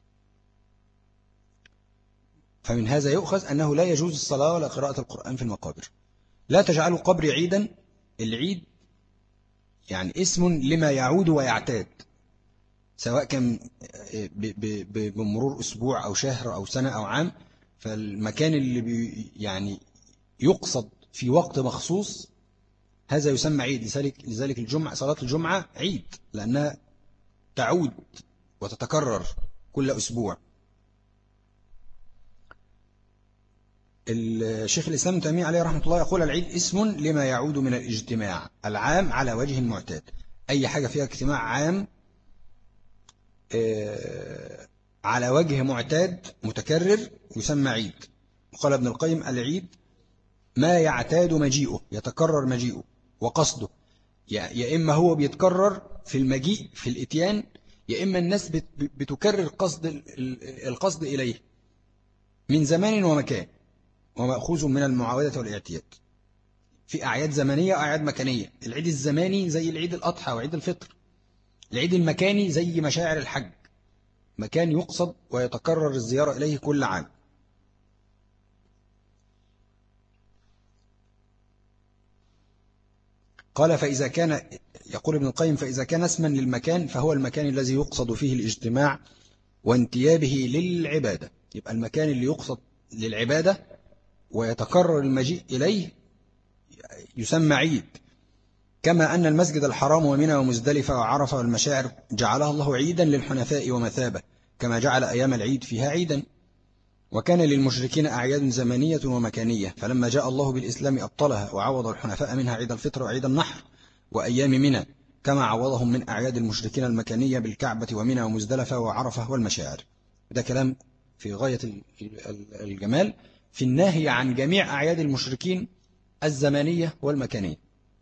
[SPEAKER 1] فمن هذا يؤخذ أنه لا يجوز الصلاة ولا قراءة القرآن في المقابر. لا تجعلوا قبري عيدا. العيد يعني اسم لما يعود ويعتاد، سواء كان بمرور أسبوع أو شهر أو سنة أو عام. فالمكان اللي بي يعني يقصد في وقت مخصوص هذا يسمى عيد. لذلك لذلك الجمعة، صلاة الجمعة عيد لأنها تعود وتتكرر كل أسبوع. الشيخ الإسلام ابن تيمية عليه رحمة الله يقول: العيد اسم لما يعود من الاجتماع العام على وجه المعتاد. أي حاجة فيها اجتماع عام على وجه معتاد متكرر يسمى عيد. وقال ابن القيم: العيد ما يعتاد مجيئه، يتكرر مجيئه وقصده، يا إما هو بيتكرر في المجيء في الاتيان، يا إما الناس بتكرر قصد القصد إليه من زمان ومكان، ومأخوذ من المعاودة والاعتياد. في أعياد زمنية وأعياد مكانية. العيد الزماني زي العيد الأضحى وعيد الفطر. العيد المكاني زي مشاعر الحج، مكان يقصد ويتكرر الزيارة إليه كل عام. قال: فإذا كان، يقول ابن القيم: فإذا كان اسما للمكان فهو المكان الذي يقصد فيه الاجتماع وانتيابه للعبادة. يبقى المكان اللي يقصد للعبادة ويتكرر المجيء إليه يسمى عيد. كما أن المسجد الحرام ومنى ومزدلفة وعرفة والمشاعر جعلها الله عيدا للحنفاء ومثابة، كما جعل أيام العيد فيها عيدا. وكان للمشركين أعياد زمنية ومكانية، فلما جاء الله بالإسلام أبطلها وعوض الحنفاء منها عيد الفطر وعيد النحر وأيام منى، كما عوضهم من أعياد المشركين المكانية بالكعبة ومنى ومزدلفة وعرفة والمشاعر. ده كلام في غاية الجمال في النهي عن جميع أعياد المشركين الزمانية والمكانية.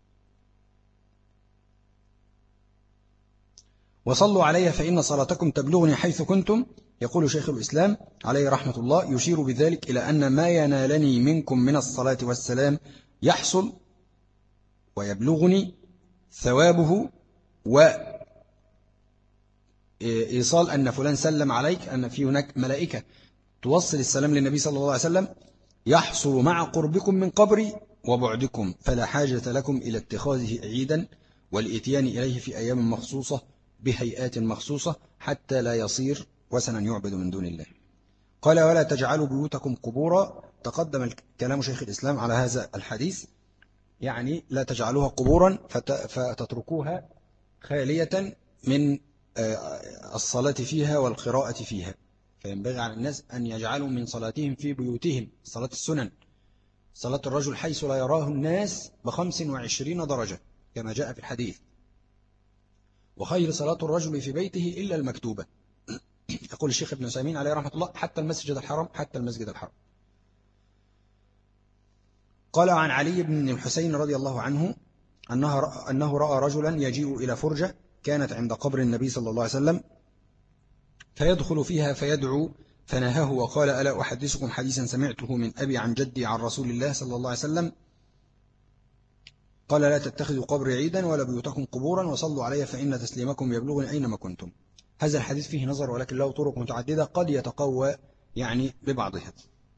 [SPEAKER 1] وصلوا علي فإن صلاتكم تبلغني حيث كنتم. يقول شيخ الإسلام عليه رحمة الله: يشير بذلك إلى أن ما ينالني منكم من الصلاة والسلام يحصل ويبلغني ثوابه إيصال أن فلان سلم عليك، أن في هناك ملائكة توصل السلام للنبي صلى الله عليه وسلم، يحصل مع قربكم من قبري وبعدكم، فلا حاجة لكم إلى اتخاذه عيدا والإتيان إليه في أيام مخصوصة بهيئات مخصوصة حتى لا يصير وثنا يعبد من دون الله. قال ولا تجعلوا بيوتكم قبورا. تقدم كلام شيخ الإسلام على هذا الحديث، يعني لا تجعلوها قبورا فتتركوها خالية من الصلاة فيها والقراءة فيها، فينبغي على الناس أن يجعلوا من صلاتهم في بيوتهم صلاة السنن، صلاة الرجل حيث لا يراه الناس بخمس وعشرين درجة كما جاء في الحديث، وخير صلاة الرجل في بيته إلا المكتوبة. يقول الشيخ ابن عثيمين عليه رحمة الله حتى المسجد الحرام، حتى المسجد الحرام. قال عن علي بن الحسين رضي الله عنه أنه, أنه رأى رجلا يجيء إلى فرجة كانت عند قبر النبي صلى الله عليه وسلم، فيدخل فيها فيدعو، فنهاه وقال ألا أحدثكم حديثا سمعته من أبي عن جدي عن رسول الله صلى الله عليه وسلم قال لا تتخذوا قبر عيدا ولا بيوتكم قبورا وصلوا علي فإن تسليمكم يبلغني أينما كنتم. هذا الحديث فيه نظر ولكن له طرق متعددة قد يتقوى يعني ببعضها.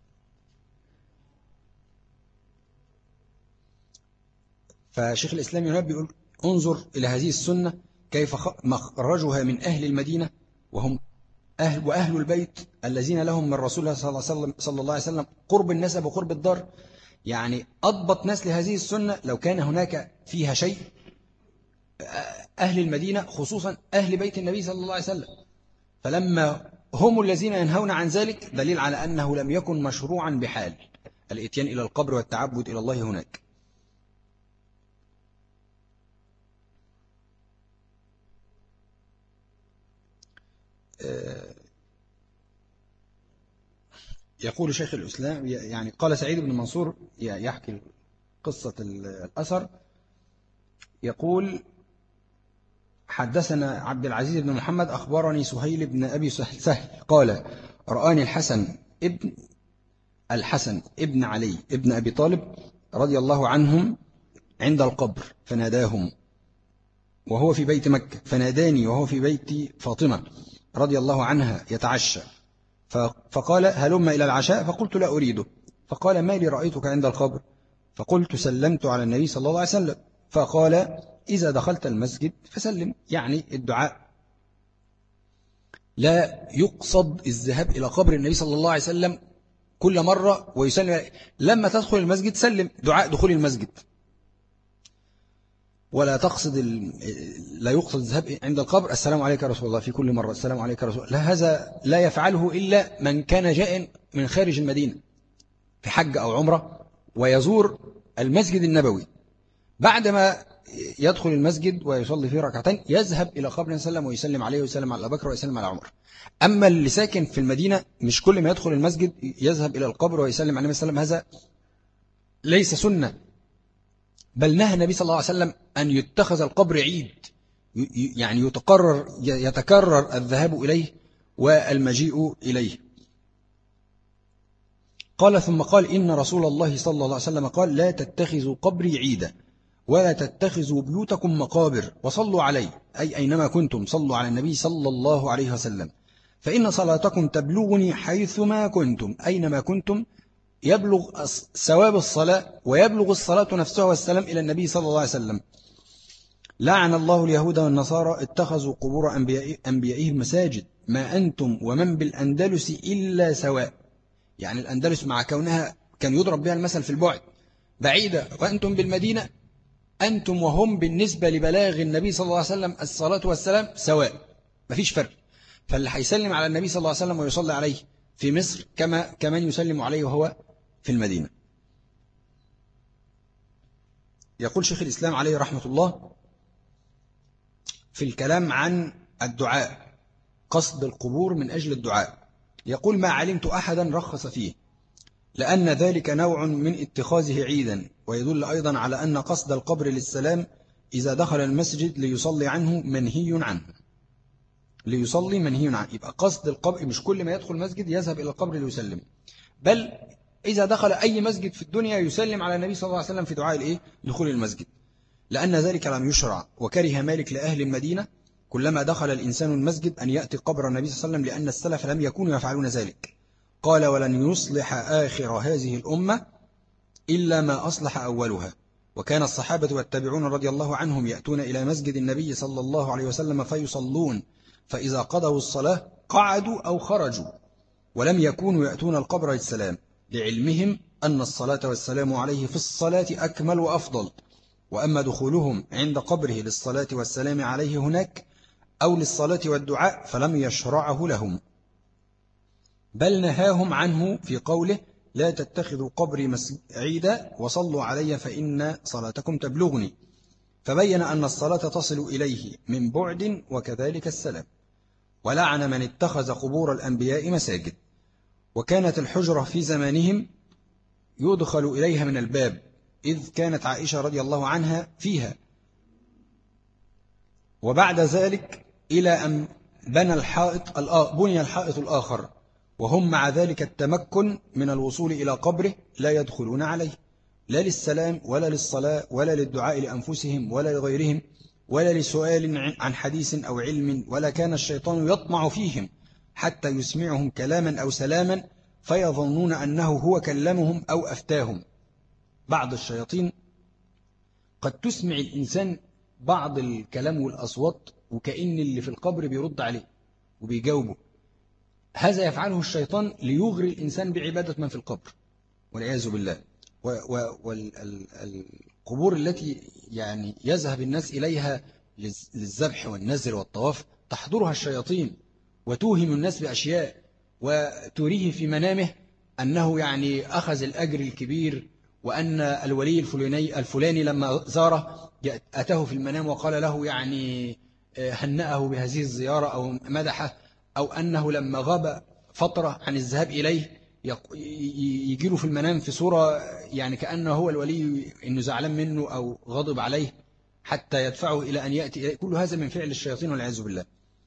[SPEAKER 1] فشيخ الإسلام ينبه يقول انظر إلى هذه السنة كيف مخرجها من أهل المدينة وهم أهل وأهل البيت الذين لهم من رسول الله صلى الله عليه وسلم قرب النسب وقرب الدار، يعني أضبط ناس لهذه السنة لو كان هناك فيها شيء أهل المدينة خصوصا أهل بيت النبي صلى الله عليه وسلم، فلما هم الذين ينهون عن ذلك دليل على أنه لم يكن مشروعا بحال الاتيان إلى القبر والتعبد إلى الله هناك. يقول شيخ الإسلام يعني قال سعيد بن منصور يحكي قصة الأثر، يقول حدثنا عبد العزيز بن محمد أخبرني سهيل بن أبي سهل قال رآني الحسن ابن الحسن ابن علي ابن أبي طالب رضي الله عنهم عند القبر فناداهم وهو في بيت مكة، فناداني وهو في بيت فاطمة رضي الله عنها يتعشى، فقال هلم إلى العشاء، فقلت لا أريده، فقال ما لي رأيتك عند القبر، فقلت سلمت على النبي صلى الله عليه وسلم، فقال إذا دخلت المسجد فسلم، يعني الدعاء لا يقصد الذهاب إلى قبر النبي صلى الله عليه وسلم كل مرة ويسلم، لما تدخل المسجد سلم، دعاء دخول المسجد، ولا تقصد ال... لا يقصد الذهاب عند القبر السلام عليك يا رسول الله في كل مرة السلام عليك يا رسول الله، لا هذا لا يفعله إلا من كان جاء من خارج المدينة في حج أو عمرة ويزور المسجد النبوي، بعدما يدخل المسجد ويصلي فيه ركعتين يذهب إلى قبر النبي صلى الله عليه وسلم ويسلم عليه ويسلم على أبي بكر ويسلم على عمر. أما اللي ساكن في المدينة مش كل ما يدخل المسجد يذهب إلى القبر ويسلم على النبي صلى الله عليه وسلم، هذا ليس سنة، بل نهى النبي صلى الله عليه وسلم أن يتخذ القبر عيد، يعني يتكرر يتكرر الذهاب إليه والمجيء إليه. قال ثم قال إن رسول الله صلى الله عليه وسلم قال لا تتخذوا قبري عيدا ولا تتخذوا بيوتكم مقابر وصلوا علي، أي أينما كنتم صلوا على النبي صلى الله عليه وسلم، فإن صلاتكم تبلغني حيثما كنتم، أينما كنتم يبلغ ثواب الصلاة ويبلغ الصلاة نفسها والسلام إلى النبي صلى الله عليه وسلم. لعن الله اليهود والنصارى اتخذوا قبور أنبيائهم مساجد ما أنتم ومن بالأندلس إلا سواء، يعني الأندلس مع كونها كان يضرب بها المثل في البعد بعيدة، وأنتم بالمدينة أنتم وهم بالنسبة لبلاغ النبي صلى الله عليه وسلم الصلاة والسلام سواء، مفيش فرق، فاللي هيسلم على النبي صلى الله عليه وسلم ويصلي عليه في مصر كما كمان يسلم عليه وهو في المدينة. يقول شيخ الإسلام عليه رحمة الله في الكلام عن الدعاء قصد القبور من أجل الدعاء، يقول ما علمت أحدا رخص فيه لأن ذلك نوع من اتخاذه عيدا، ويدل أيضا على أن قصد القبر للسلام إذا دخل المسجد ليصلي عنه منهي عنه، ليصلي منهي عنه، يبقى قصد القبر مش كل ما يدخل مسجد يذهب إلى القبر ليسلم، بل إذا دخل أي مسجد في الدنيا يسلم على النبي صلى الله عليه وسلم في دعاء الإيه؟ دخول المسجد، لأن ذلك لم يشرع، وكره مالك لأهل المدينة كلما دخل الإنسان المسجد أن يأتي قبر النبي صلى الله عليه وسلم، لأن السلف لم يكونوا يفعلون ذلك. قال ولن يصلح آخر هذه الأمة إلا ما أصلح أولها. وكان الصحابة والتابعون رضي الله عنهم يأتون إلى مسجد النبي صلى الله عليه وسلم فيصلون، فإذا قضوا الصلاة قعدوا أو خرجوا، ولم يكونوا يأتون القبر للسلام، لعلمهم أن الصلاة والسلام عليه في الصلاة أكمل وأفضل. وأما دخولهم عند قبره للصلاة والسلام عليه هناك أو للصلاة والدعاء فلم يشرعه لهم، بل نهاهم عنه في قوله لا تتخذوا قبري مسجدا وصلوا علي فإن صلاتكم تبلغني، فبين أن الصلاة تصل إليه من بعد وكذلك السلام. ولعن من اتخذ قبور الأنبياء مساجد. وكانت الحجرة في زمانهم يدخل إليها من الباب، إذ كانت عائشة رضي الله عنها فيها، وبعد ذلك إلى أن بنى الحائط بني الحائط الآخر، وهم مع ذلك التمكن من الوصول إلى قبره لا يدخلون عليه، لا للسلام ولا للصلاة ولا للدعاء لأنفسهم ولا لغيرهم ولا لسؤال عن حديث أو علم، ولا كان الشيطان يطمع فيهم حتى يسمعهم كلاما أو سلاما فيظنون أنه هو كلمهم أو أفتاهم. بعض الشياطين قد تسمع الإنسان بعض الكلام والأصوات وكأن اللي في القبر بيرد عليه وبيجاوبه. هذا يفعله الشيطان ليغري الإنسان بعبادة من في القبر والعياذ بالله. والقبور التي يعني يذهب الناس إليها للذبح والنذر والطواف تحضرها الشياطين وتوهم الناس بأشياء، وتريه في منامه أنه يعني أخذ الأجر الكبير، وأن الولي الفلاني, الفلاني لما زاره أتاه في المنام وقال له يعني هنأه بهذه الزيارة أو مدحه، أو أنه لما غاب فترة عن الذهاب إليه يجيله في المنام في صورة يعني كأنه هو الولي إنه زعلان منه أو غضب عليه حتى يدفعه إلى أن يأتي إليه. كل هذا من فعل الشياطين والعياذ بالله.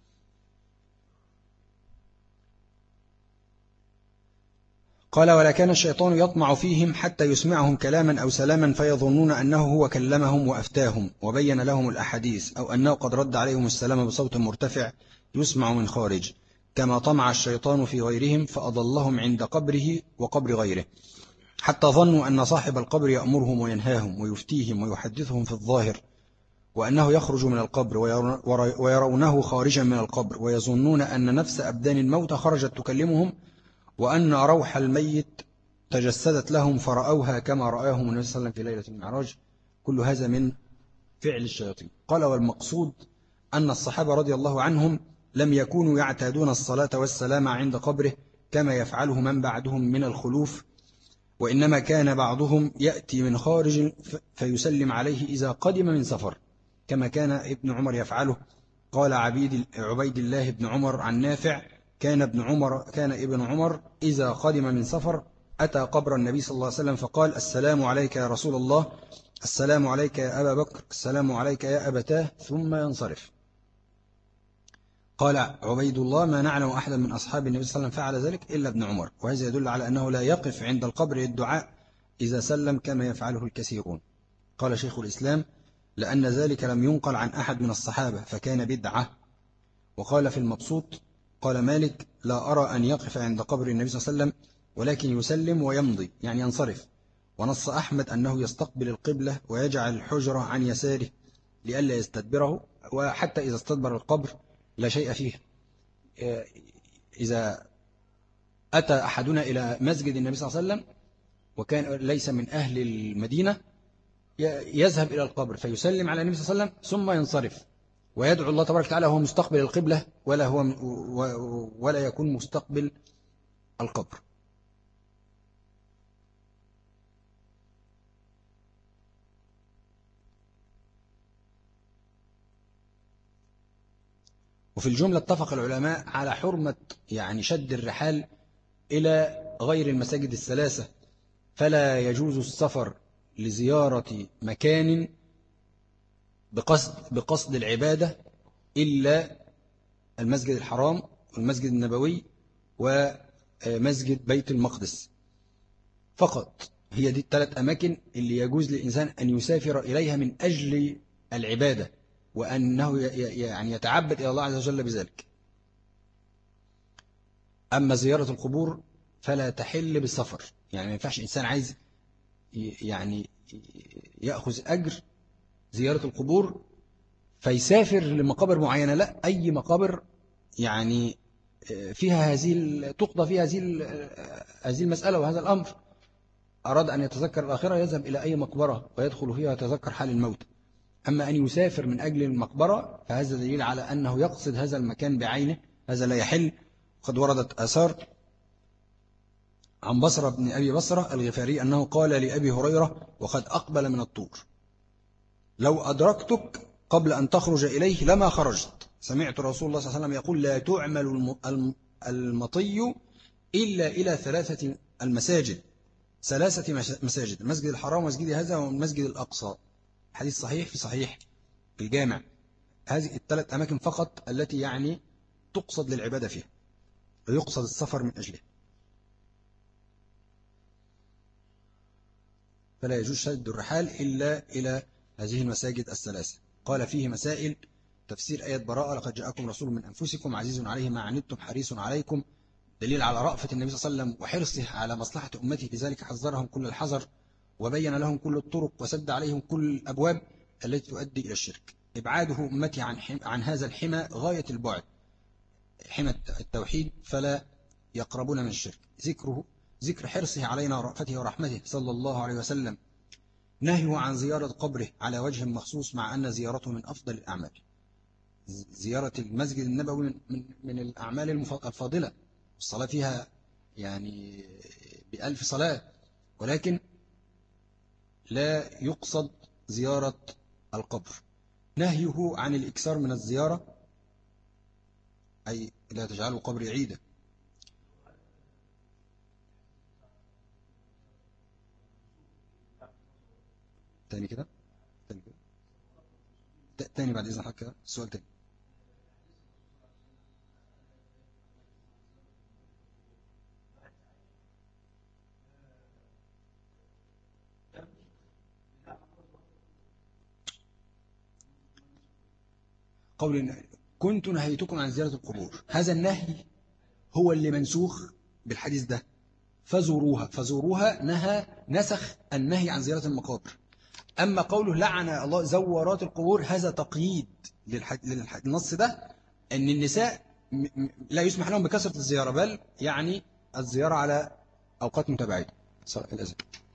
[SPEAKER 1] قال ولا كان الشيطان يطمع فيهم حتى يسمعهم كلاما أو سلاما فيظنون أنه هو كلمهم وأفتاهم وبين لهم الأحاديث، أو أنه قد رد عليهم السلام بصوت مرتفع يسمع من خارج، كما طمع الشيطان في غيرهم فأضلهم عند قبره وقبر غيره، حتى ظنوا أن صاحب القبر يأمرهم وينهاهم ويفتيهم ويحدثهم في الظاهر، وأنه يخرج من القبر ويرونه خارجا من القبر، ويظنون أن نفس أبدان الموت خرجت تكلمهم، وأن روح الميت تجسدت لهم فرأوها كما رآهم النبي صلى الله عليه وسلم في ليلة المعراج. كل هذا من فعل الشياطين. قال والمقصود أن الصحابة رضي الله عنهم لم يكونوا يعتادون الصلاة والسلام عند قبره كما يفعله من بعدهم من الخلوف، وإنما كان بعضهم يأتي من خارج فيسلم عليه إذا قدم من سفر، كما كان ابن عمر يفعله. قال عبيد عبيد الله بن عمر عن نافع كان ابن عمر كان ابن عمر إذا قدم من سفر أتى قبر النبي صلى الله عليه وسلم فقال السلام عليك يا رسول الله، السلام عليك يا أبا بكر، السلام عليك يا أبتاه، ثم ينصرف. قال عبيد الله ما نعلم أحدا من أصحاب النبي صلى الله عليه وسلم فعل ذلك إلا ابن عمر، وهذا يدل على أنه لا يقف عند القبر للدعاء إذا سلم كما يفعله الكثيرون. قال شيخ الإسلام لأن ذلك لم ينقل عن أحد من الصحابة فكان بدعة. وقال في المبسوط قال مالك لا أرى أن يقف عند قبر النبي صلى الله عليه وسلم ولكن يسلم ويمضي يعني ينصرف. ونص أحمد أنه يستقبل القبلة ويجعل الحجرة عن يساره لئلا يستدبره، وحتى إذا استدبر القبر لا شيء فيه. إذا أتى أحدنا إلى مسجد النبي صلى الله عليه وسلم وكان ليس من أهل المدينة يذهب إلى القبر فيسلم على النبي صلى الله عليه وسلم ثم ينصرف ويدعو الله تبارك وتعالى هو مستقبل القبلة ولا هو ولا يكون مستقبل القبر. وفي الجملة اتفق العلماء على حرمة يعني شد الرحال إلى غير المساجد الثلاثة، فلا يجوز السفر لزيارة مكان بقصد, بقصد العبادة إلا المسجد الحرام والمسجد النبوي ومسجد بيت المقدس فقط. هي دي الثلاث أماكن اللي يجوز للإنسان أن يسافر إليها من أجل العبادة، وأنه يعني يتعبد إلى الله عز وجل بذلك. أما زيارة القبور فلا تحل بالسفر، يعني ما ينفعش إنسان عايز يعني يأخذ أجر زيارة القبور فيسافر لمقابر معينة، لا، أي مقابر يعني فيها هذه تقضى فيها هذه هذه المسألة وهذا الأمر. أراد أن يتذكر الآخرة يذهب إلى أي مقبرة ويدخل فيها ويتذكر حال الموت. أما أن يسافر من أجل المقبرة فهذا دليل على أنه يقصد هذا المكان بعينه، هذا لا يحل. قد وردت آثار عن بصرة بن أبي بصرة الغفاري أنه قال لأبي هريرة وقد أقبل من الطور: لو أدركتك قبل أن تخرج إليه لما خرجت. سمعت رسول الله صلى الله عليه وسلم يقول: لا تعمل المطي إلا إلى ثلاثة المساجد، ثلاثة مساجد: المسجد الحرام ومسجد هذا والمسجد الأقصى. حديث صحيح في صحيح الجامع. هذه الثلاث أماكن فقط التي يعني تقصد للعبادة فيها ويقصد السفر من أجله. فلا يجوز شد الرحال إلا إلى هذه المساجد الثلاثة. قال فيه مسائل: تفسير آية براءة: لقد جاءكم رسول من أنفسكم عزيز عليه ما عنتم حريص عليكم، دليل على رأفة النبي صلى الله عليه وسلم وحرصه على مصلحة أمته، لذلك حذرهم كل الحذر وبين لهم كل الطرق وسد عليهم كل الأبواب التي تؤدي إلى الشرك. إبعاده أمتي عن, عن هذا الحمى غاية البعد، حمى التوحيد، فلا يقربون من الشرك. ذكره ذكر حرصه علينا ورأفته ورحمته صلى الله عليه وسلم. نهيه عن زيارة قبره على وجه مخصوص، مع أن زيارته من أفضل الأعمال. زيارة المسجد النبوي من, من, من الأعمال الفاضلة، الصلاة فيها يعني بألف صلاة، ولكن لا يقصد زيارة القبر. نهيه عن الإكثار من الزيارة، أي لا تجعلوا قبري عيدا. تاني كده تاني كده تاني بعد إذن حضرتك السؤال تاني. قول كنت نهيتكم عن زيارة القبور، هذا النهي هو اللي منسوخ بالحديث ده: فزوروها. فزوروها نهى نسخ النهي عن زيارة المقابر. أما قوله لعن الله زوارات القبور، هذا تقييد للنص ده، أن النساء لا يسمح لهم بكثرة الزيارة، بل يعني الزيارة على أوقات متباعدة. الأذن.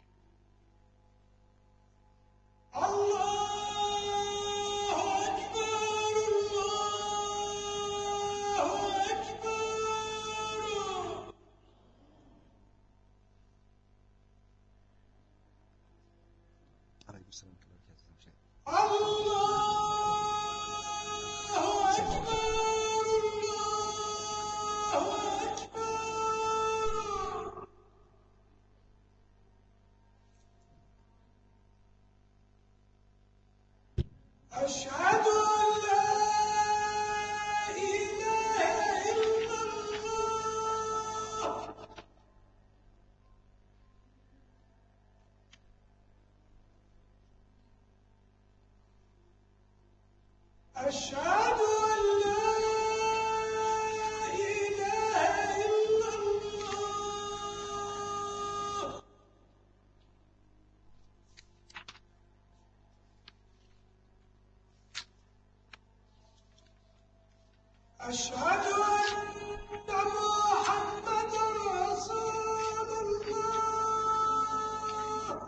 [SPEAKER 2] أشهد أن لا إله إلا الله. أشهد أن لا إله إلا الله. أشهد أن محمدًا رسول الله.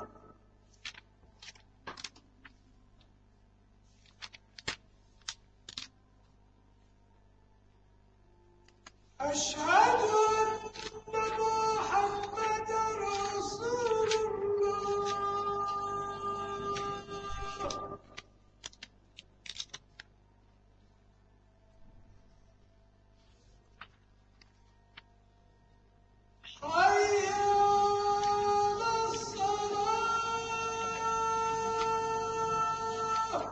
[SPEAKER 2] أشهد أن محمدًا رسول الله. حي على الصلاة.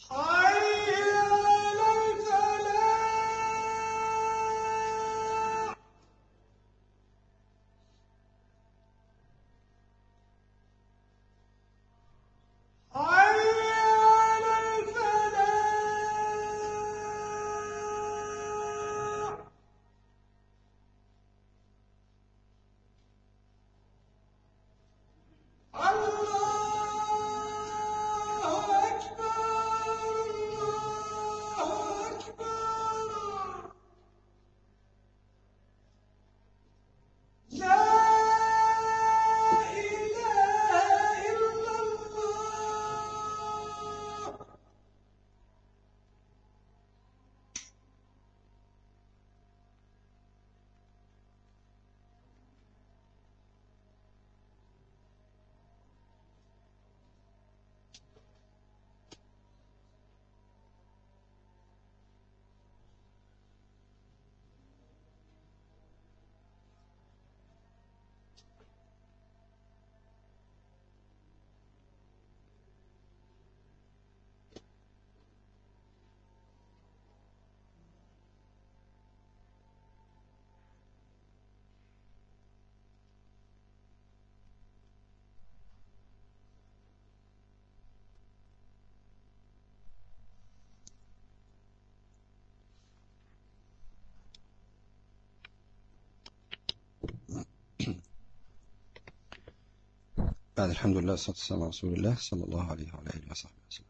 [SPEAKER 2] حي على الفلاح حي على الفلاح الله أكبر الله أكبر لا إله إلا الله
[SPEAKER 1] بعد الحمد لله والصلاة والسلام على رسول الله صلى الله عليه وعلى آله وصحبه وسلم.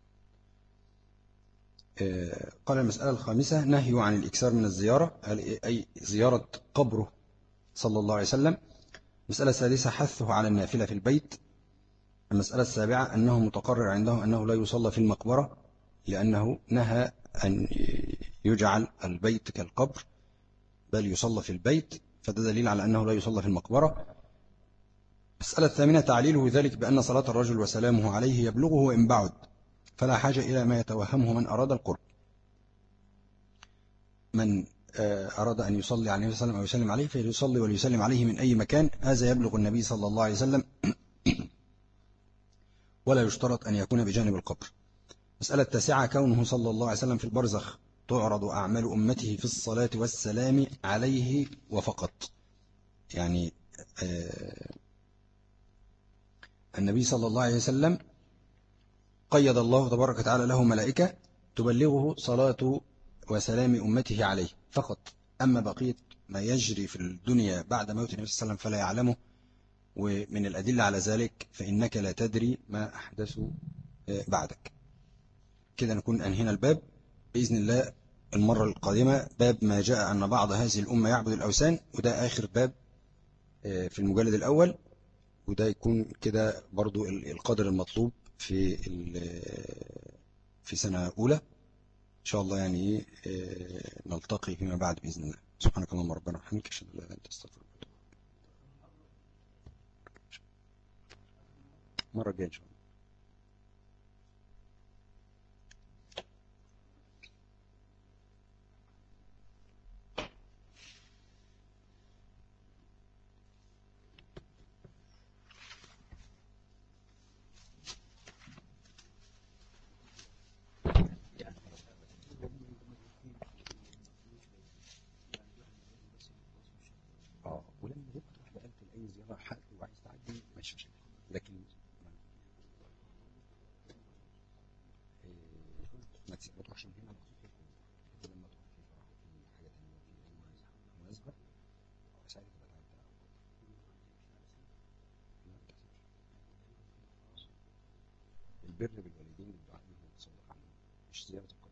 [SPEAKER 1] قال المسألة الخامسة: نهي عن الإكثار من الزيارة، أي زيارة قبره صلى الله عليه وسلم. المسألة السادسة: حثه على النافلة في البيت. المسألة السابعة: أنه متقرر عنده أنه لا يصلى في المقبرة، لأنه نهى أن يجعل البيت كالقبر، بل يصلى في البيت، فده دليل على أنه لا يصلى في المقبرة. المسألة الثامنة: تعليله ذلك بأن صلاة الرجل وسلامه عليه يبلغه وإن بعد، فلا حاجة إلى ما يتوهمه من أراد القرب. من أراد أن يصلي على النبي صلى الله عليه وسلم أو يسلم عليه فليصلي وليسلم عليه من أي مكان، هذا يبلغ النبي صلى الله عليه وسلم، ولا يشترط أن يكون بجانب القبر. مسألة التاسعة: كونه صلى الله عليه وسلم في البرزخ تعرض أعمال أمته في الصلاة والسلام عليه وفقط. يعني النبي صلى الله عليه وسلم قيد الله تبارك وتعالى له ملائكة تبلغه صلاة وسلام أمته عليه فقط، أما بقية ما يجري في الدنيا بعد موت النبي صلى الله عليه وسلم فلا يعلمه. ومن الأدلة على ذلك: فإنك لا تدري ما أحدثوا بعدك. كده نكون أنهينا الباب بإذن الله. المرة القادمة باب ما جاء أن بعض هذه الأمة يعبد الأوثان، وده آخر باب في المجلد الأول، وده يكون كده برضو القدر المطلوب في في سنة أولى إن شاء الله. يعني نلتقي فيما بعد بإذن الله. سبحانك اللهم ربنا وبحمدك، أشهد أن لا إله إلا أنت، أستغفرك. مرة الجاية إن شاء الله. اه ولما تروح بقى في اي زياره حد وعايز تعدي ماشي ماشي، لكن ما ما تروحش من هنا مخصوص. لما تروح في فرح في حاجه ثانيه في اي مناسبه ساعتها بتعدي. البر بالوالدين والدعاء لهم والصدقه عليهم، مش زياره القبر.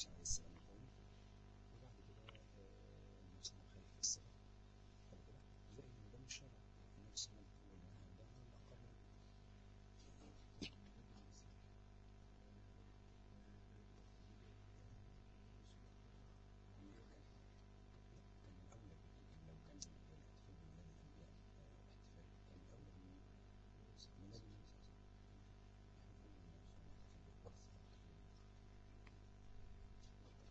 [SPEAKER 1] عليه السلام قوله، وبعد كده النبي صلى الله عليه وسلم خالف في الصلاة، خد بالك زي ما ده مش شرع. النبي صلى الله عليه وسلم ونهى عن ده ولا أقر. كان الأولى لو كان الاحتفال بميلاد الأنبياء احتفال، كان الأولى من ميلاد النبي صلى الله عليه وسلم. احنا قلنا إن نحتفل بالبرث أو نحتفل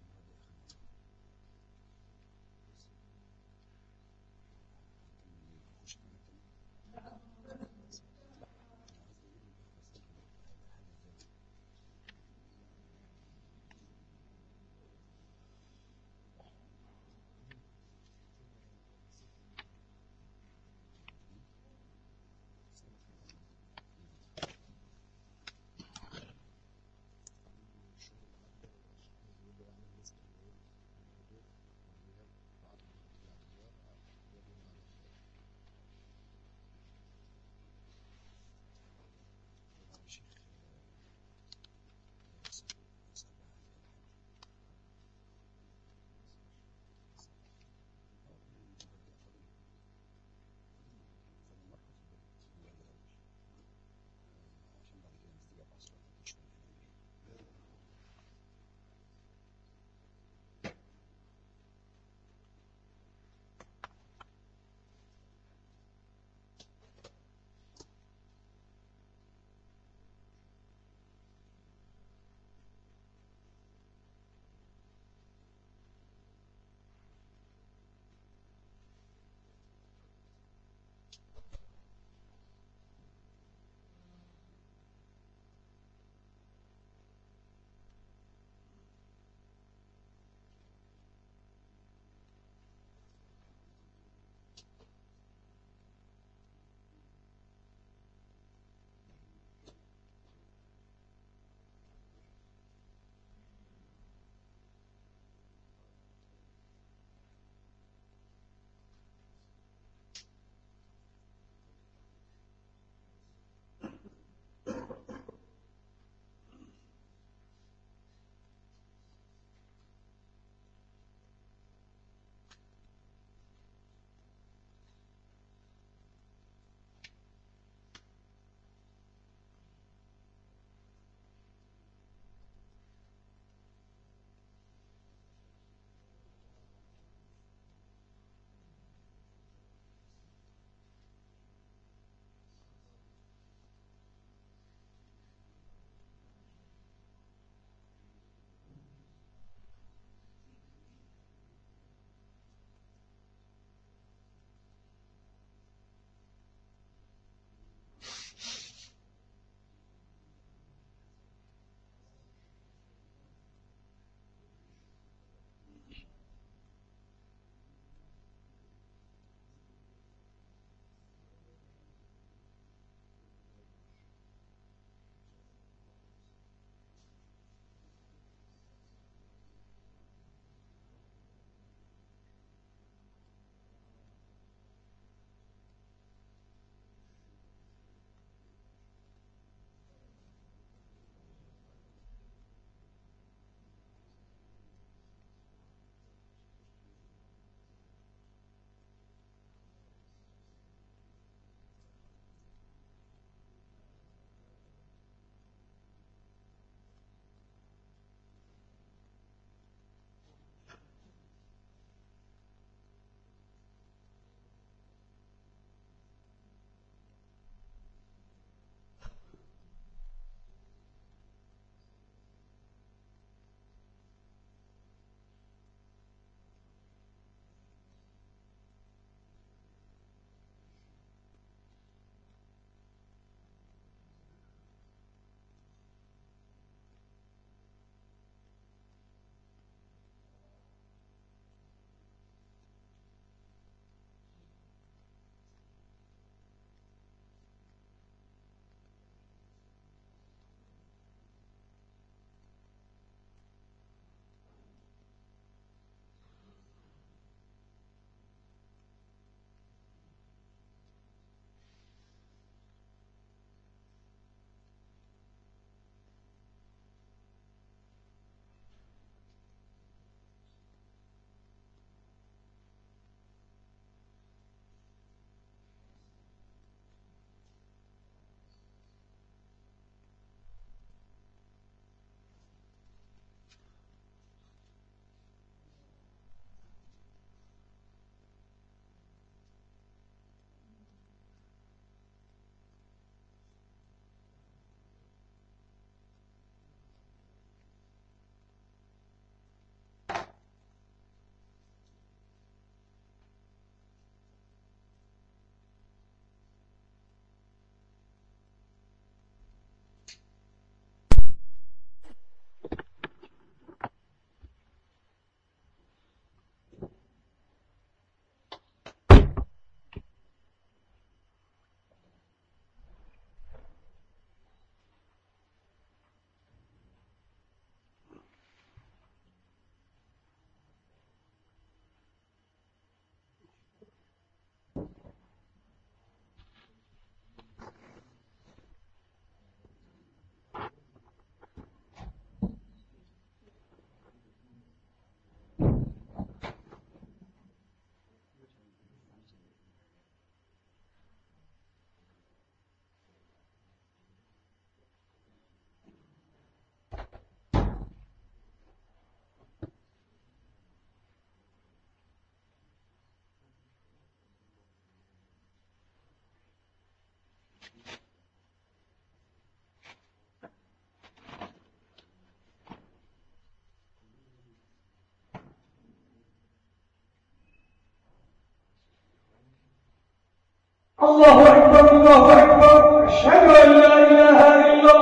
[SPEAKER 2] الله أكبر الله أكبر أشهد أن لا إله إلا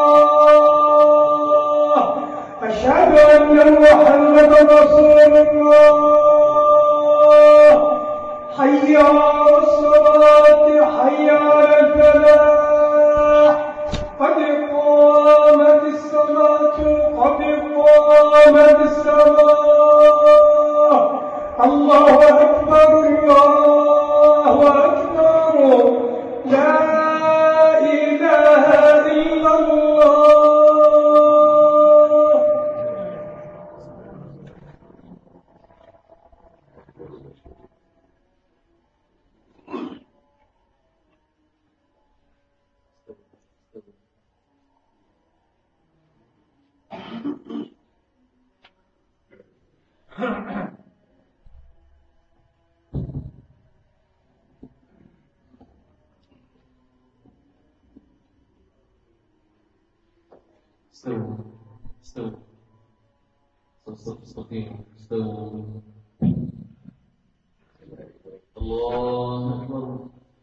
[SPEAKER 2] الله أشهد أن محمدا رسول الله حي على الصلاة حي على الفلاح قد قامت الصلاة قد قامت الصلاة الله أكبر الله أكبر لا إله إلا الله
[SPEAKER 3] استووا استووا صف استقيموا استووا الله أكبر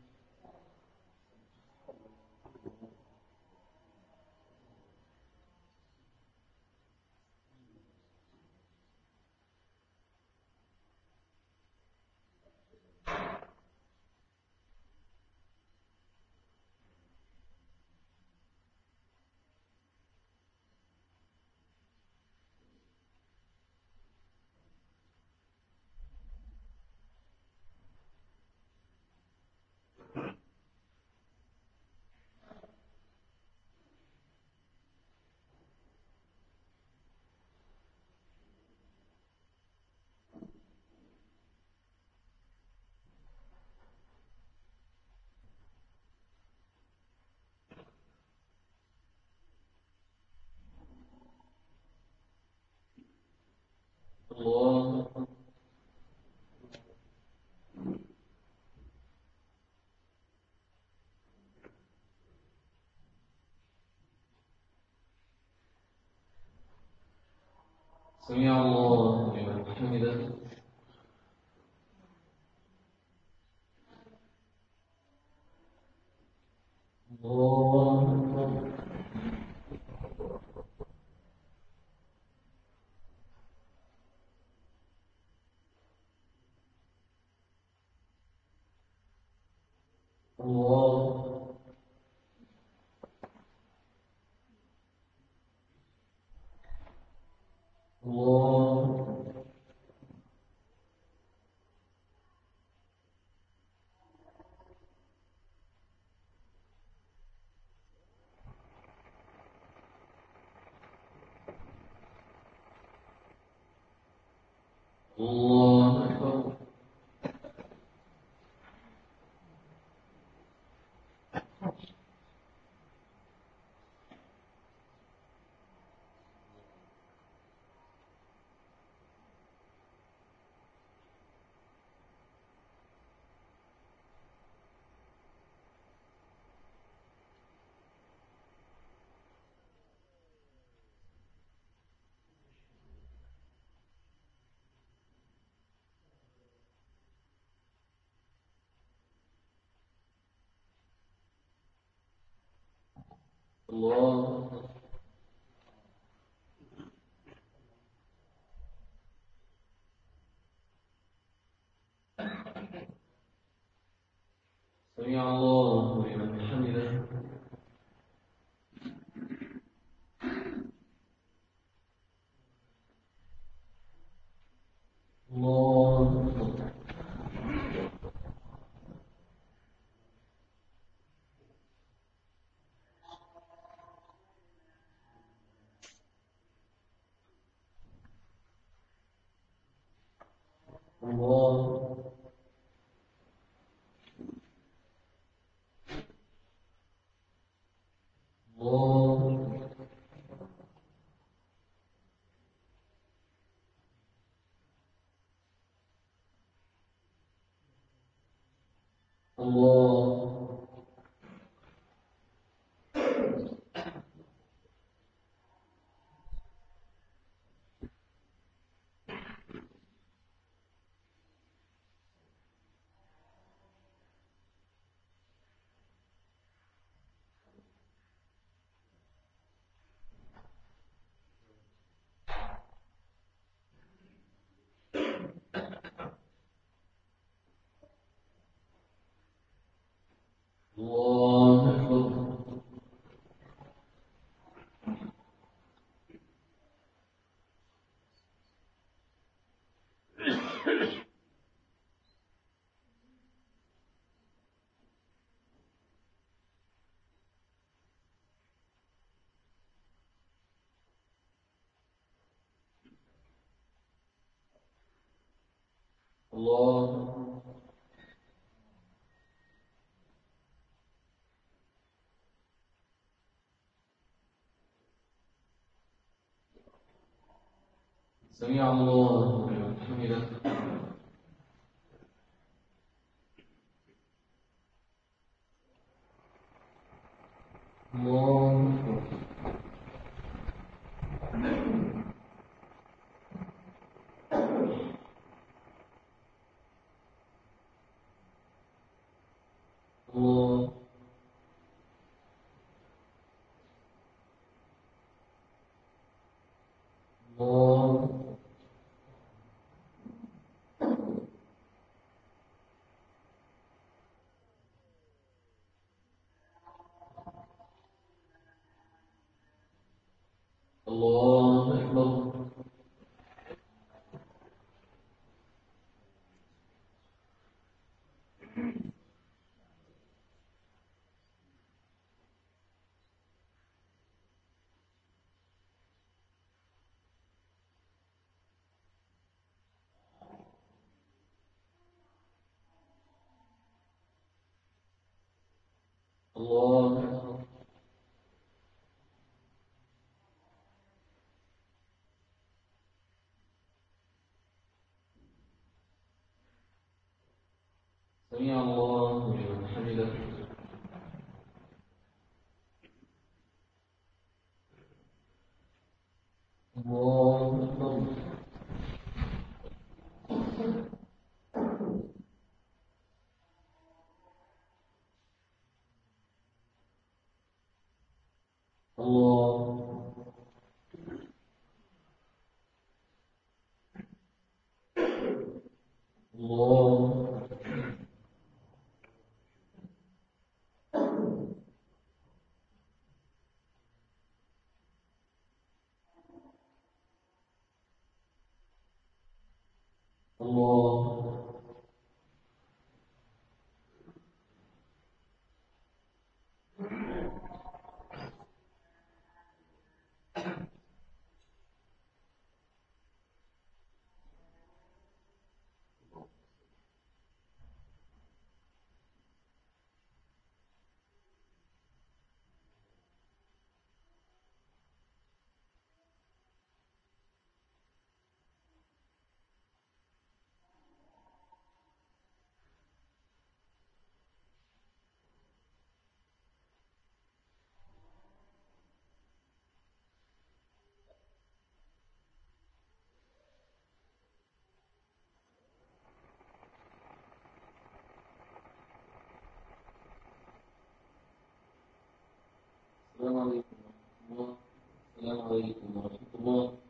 [SPEAKER 3] الله أكبر سمع الله لمن حمده الله أكبر الله الله الله أكبر الله سمع الله لمن حمده الله أكبر الله الله الله الله سمع الله لمن حمده الله الله الله الله أكبر الله أكبر سمع الله لمن حمده الله أكبر الله الله الله السلام عليكم ورحمة الله السلام عليكم ورحمة الله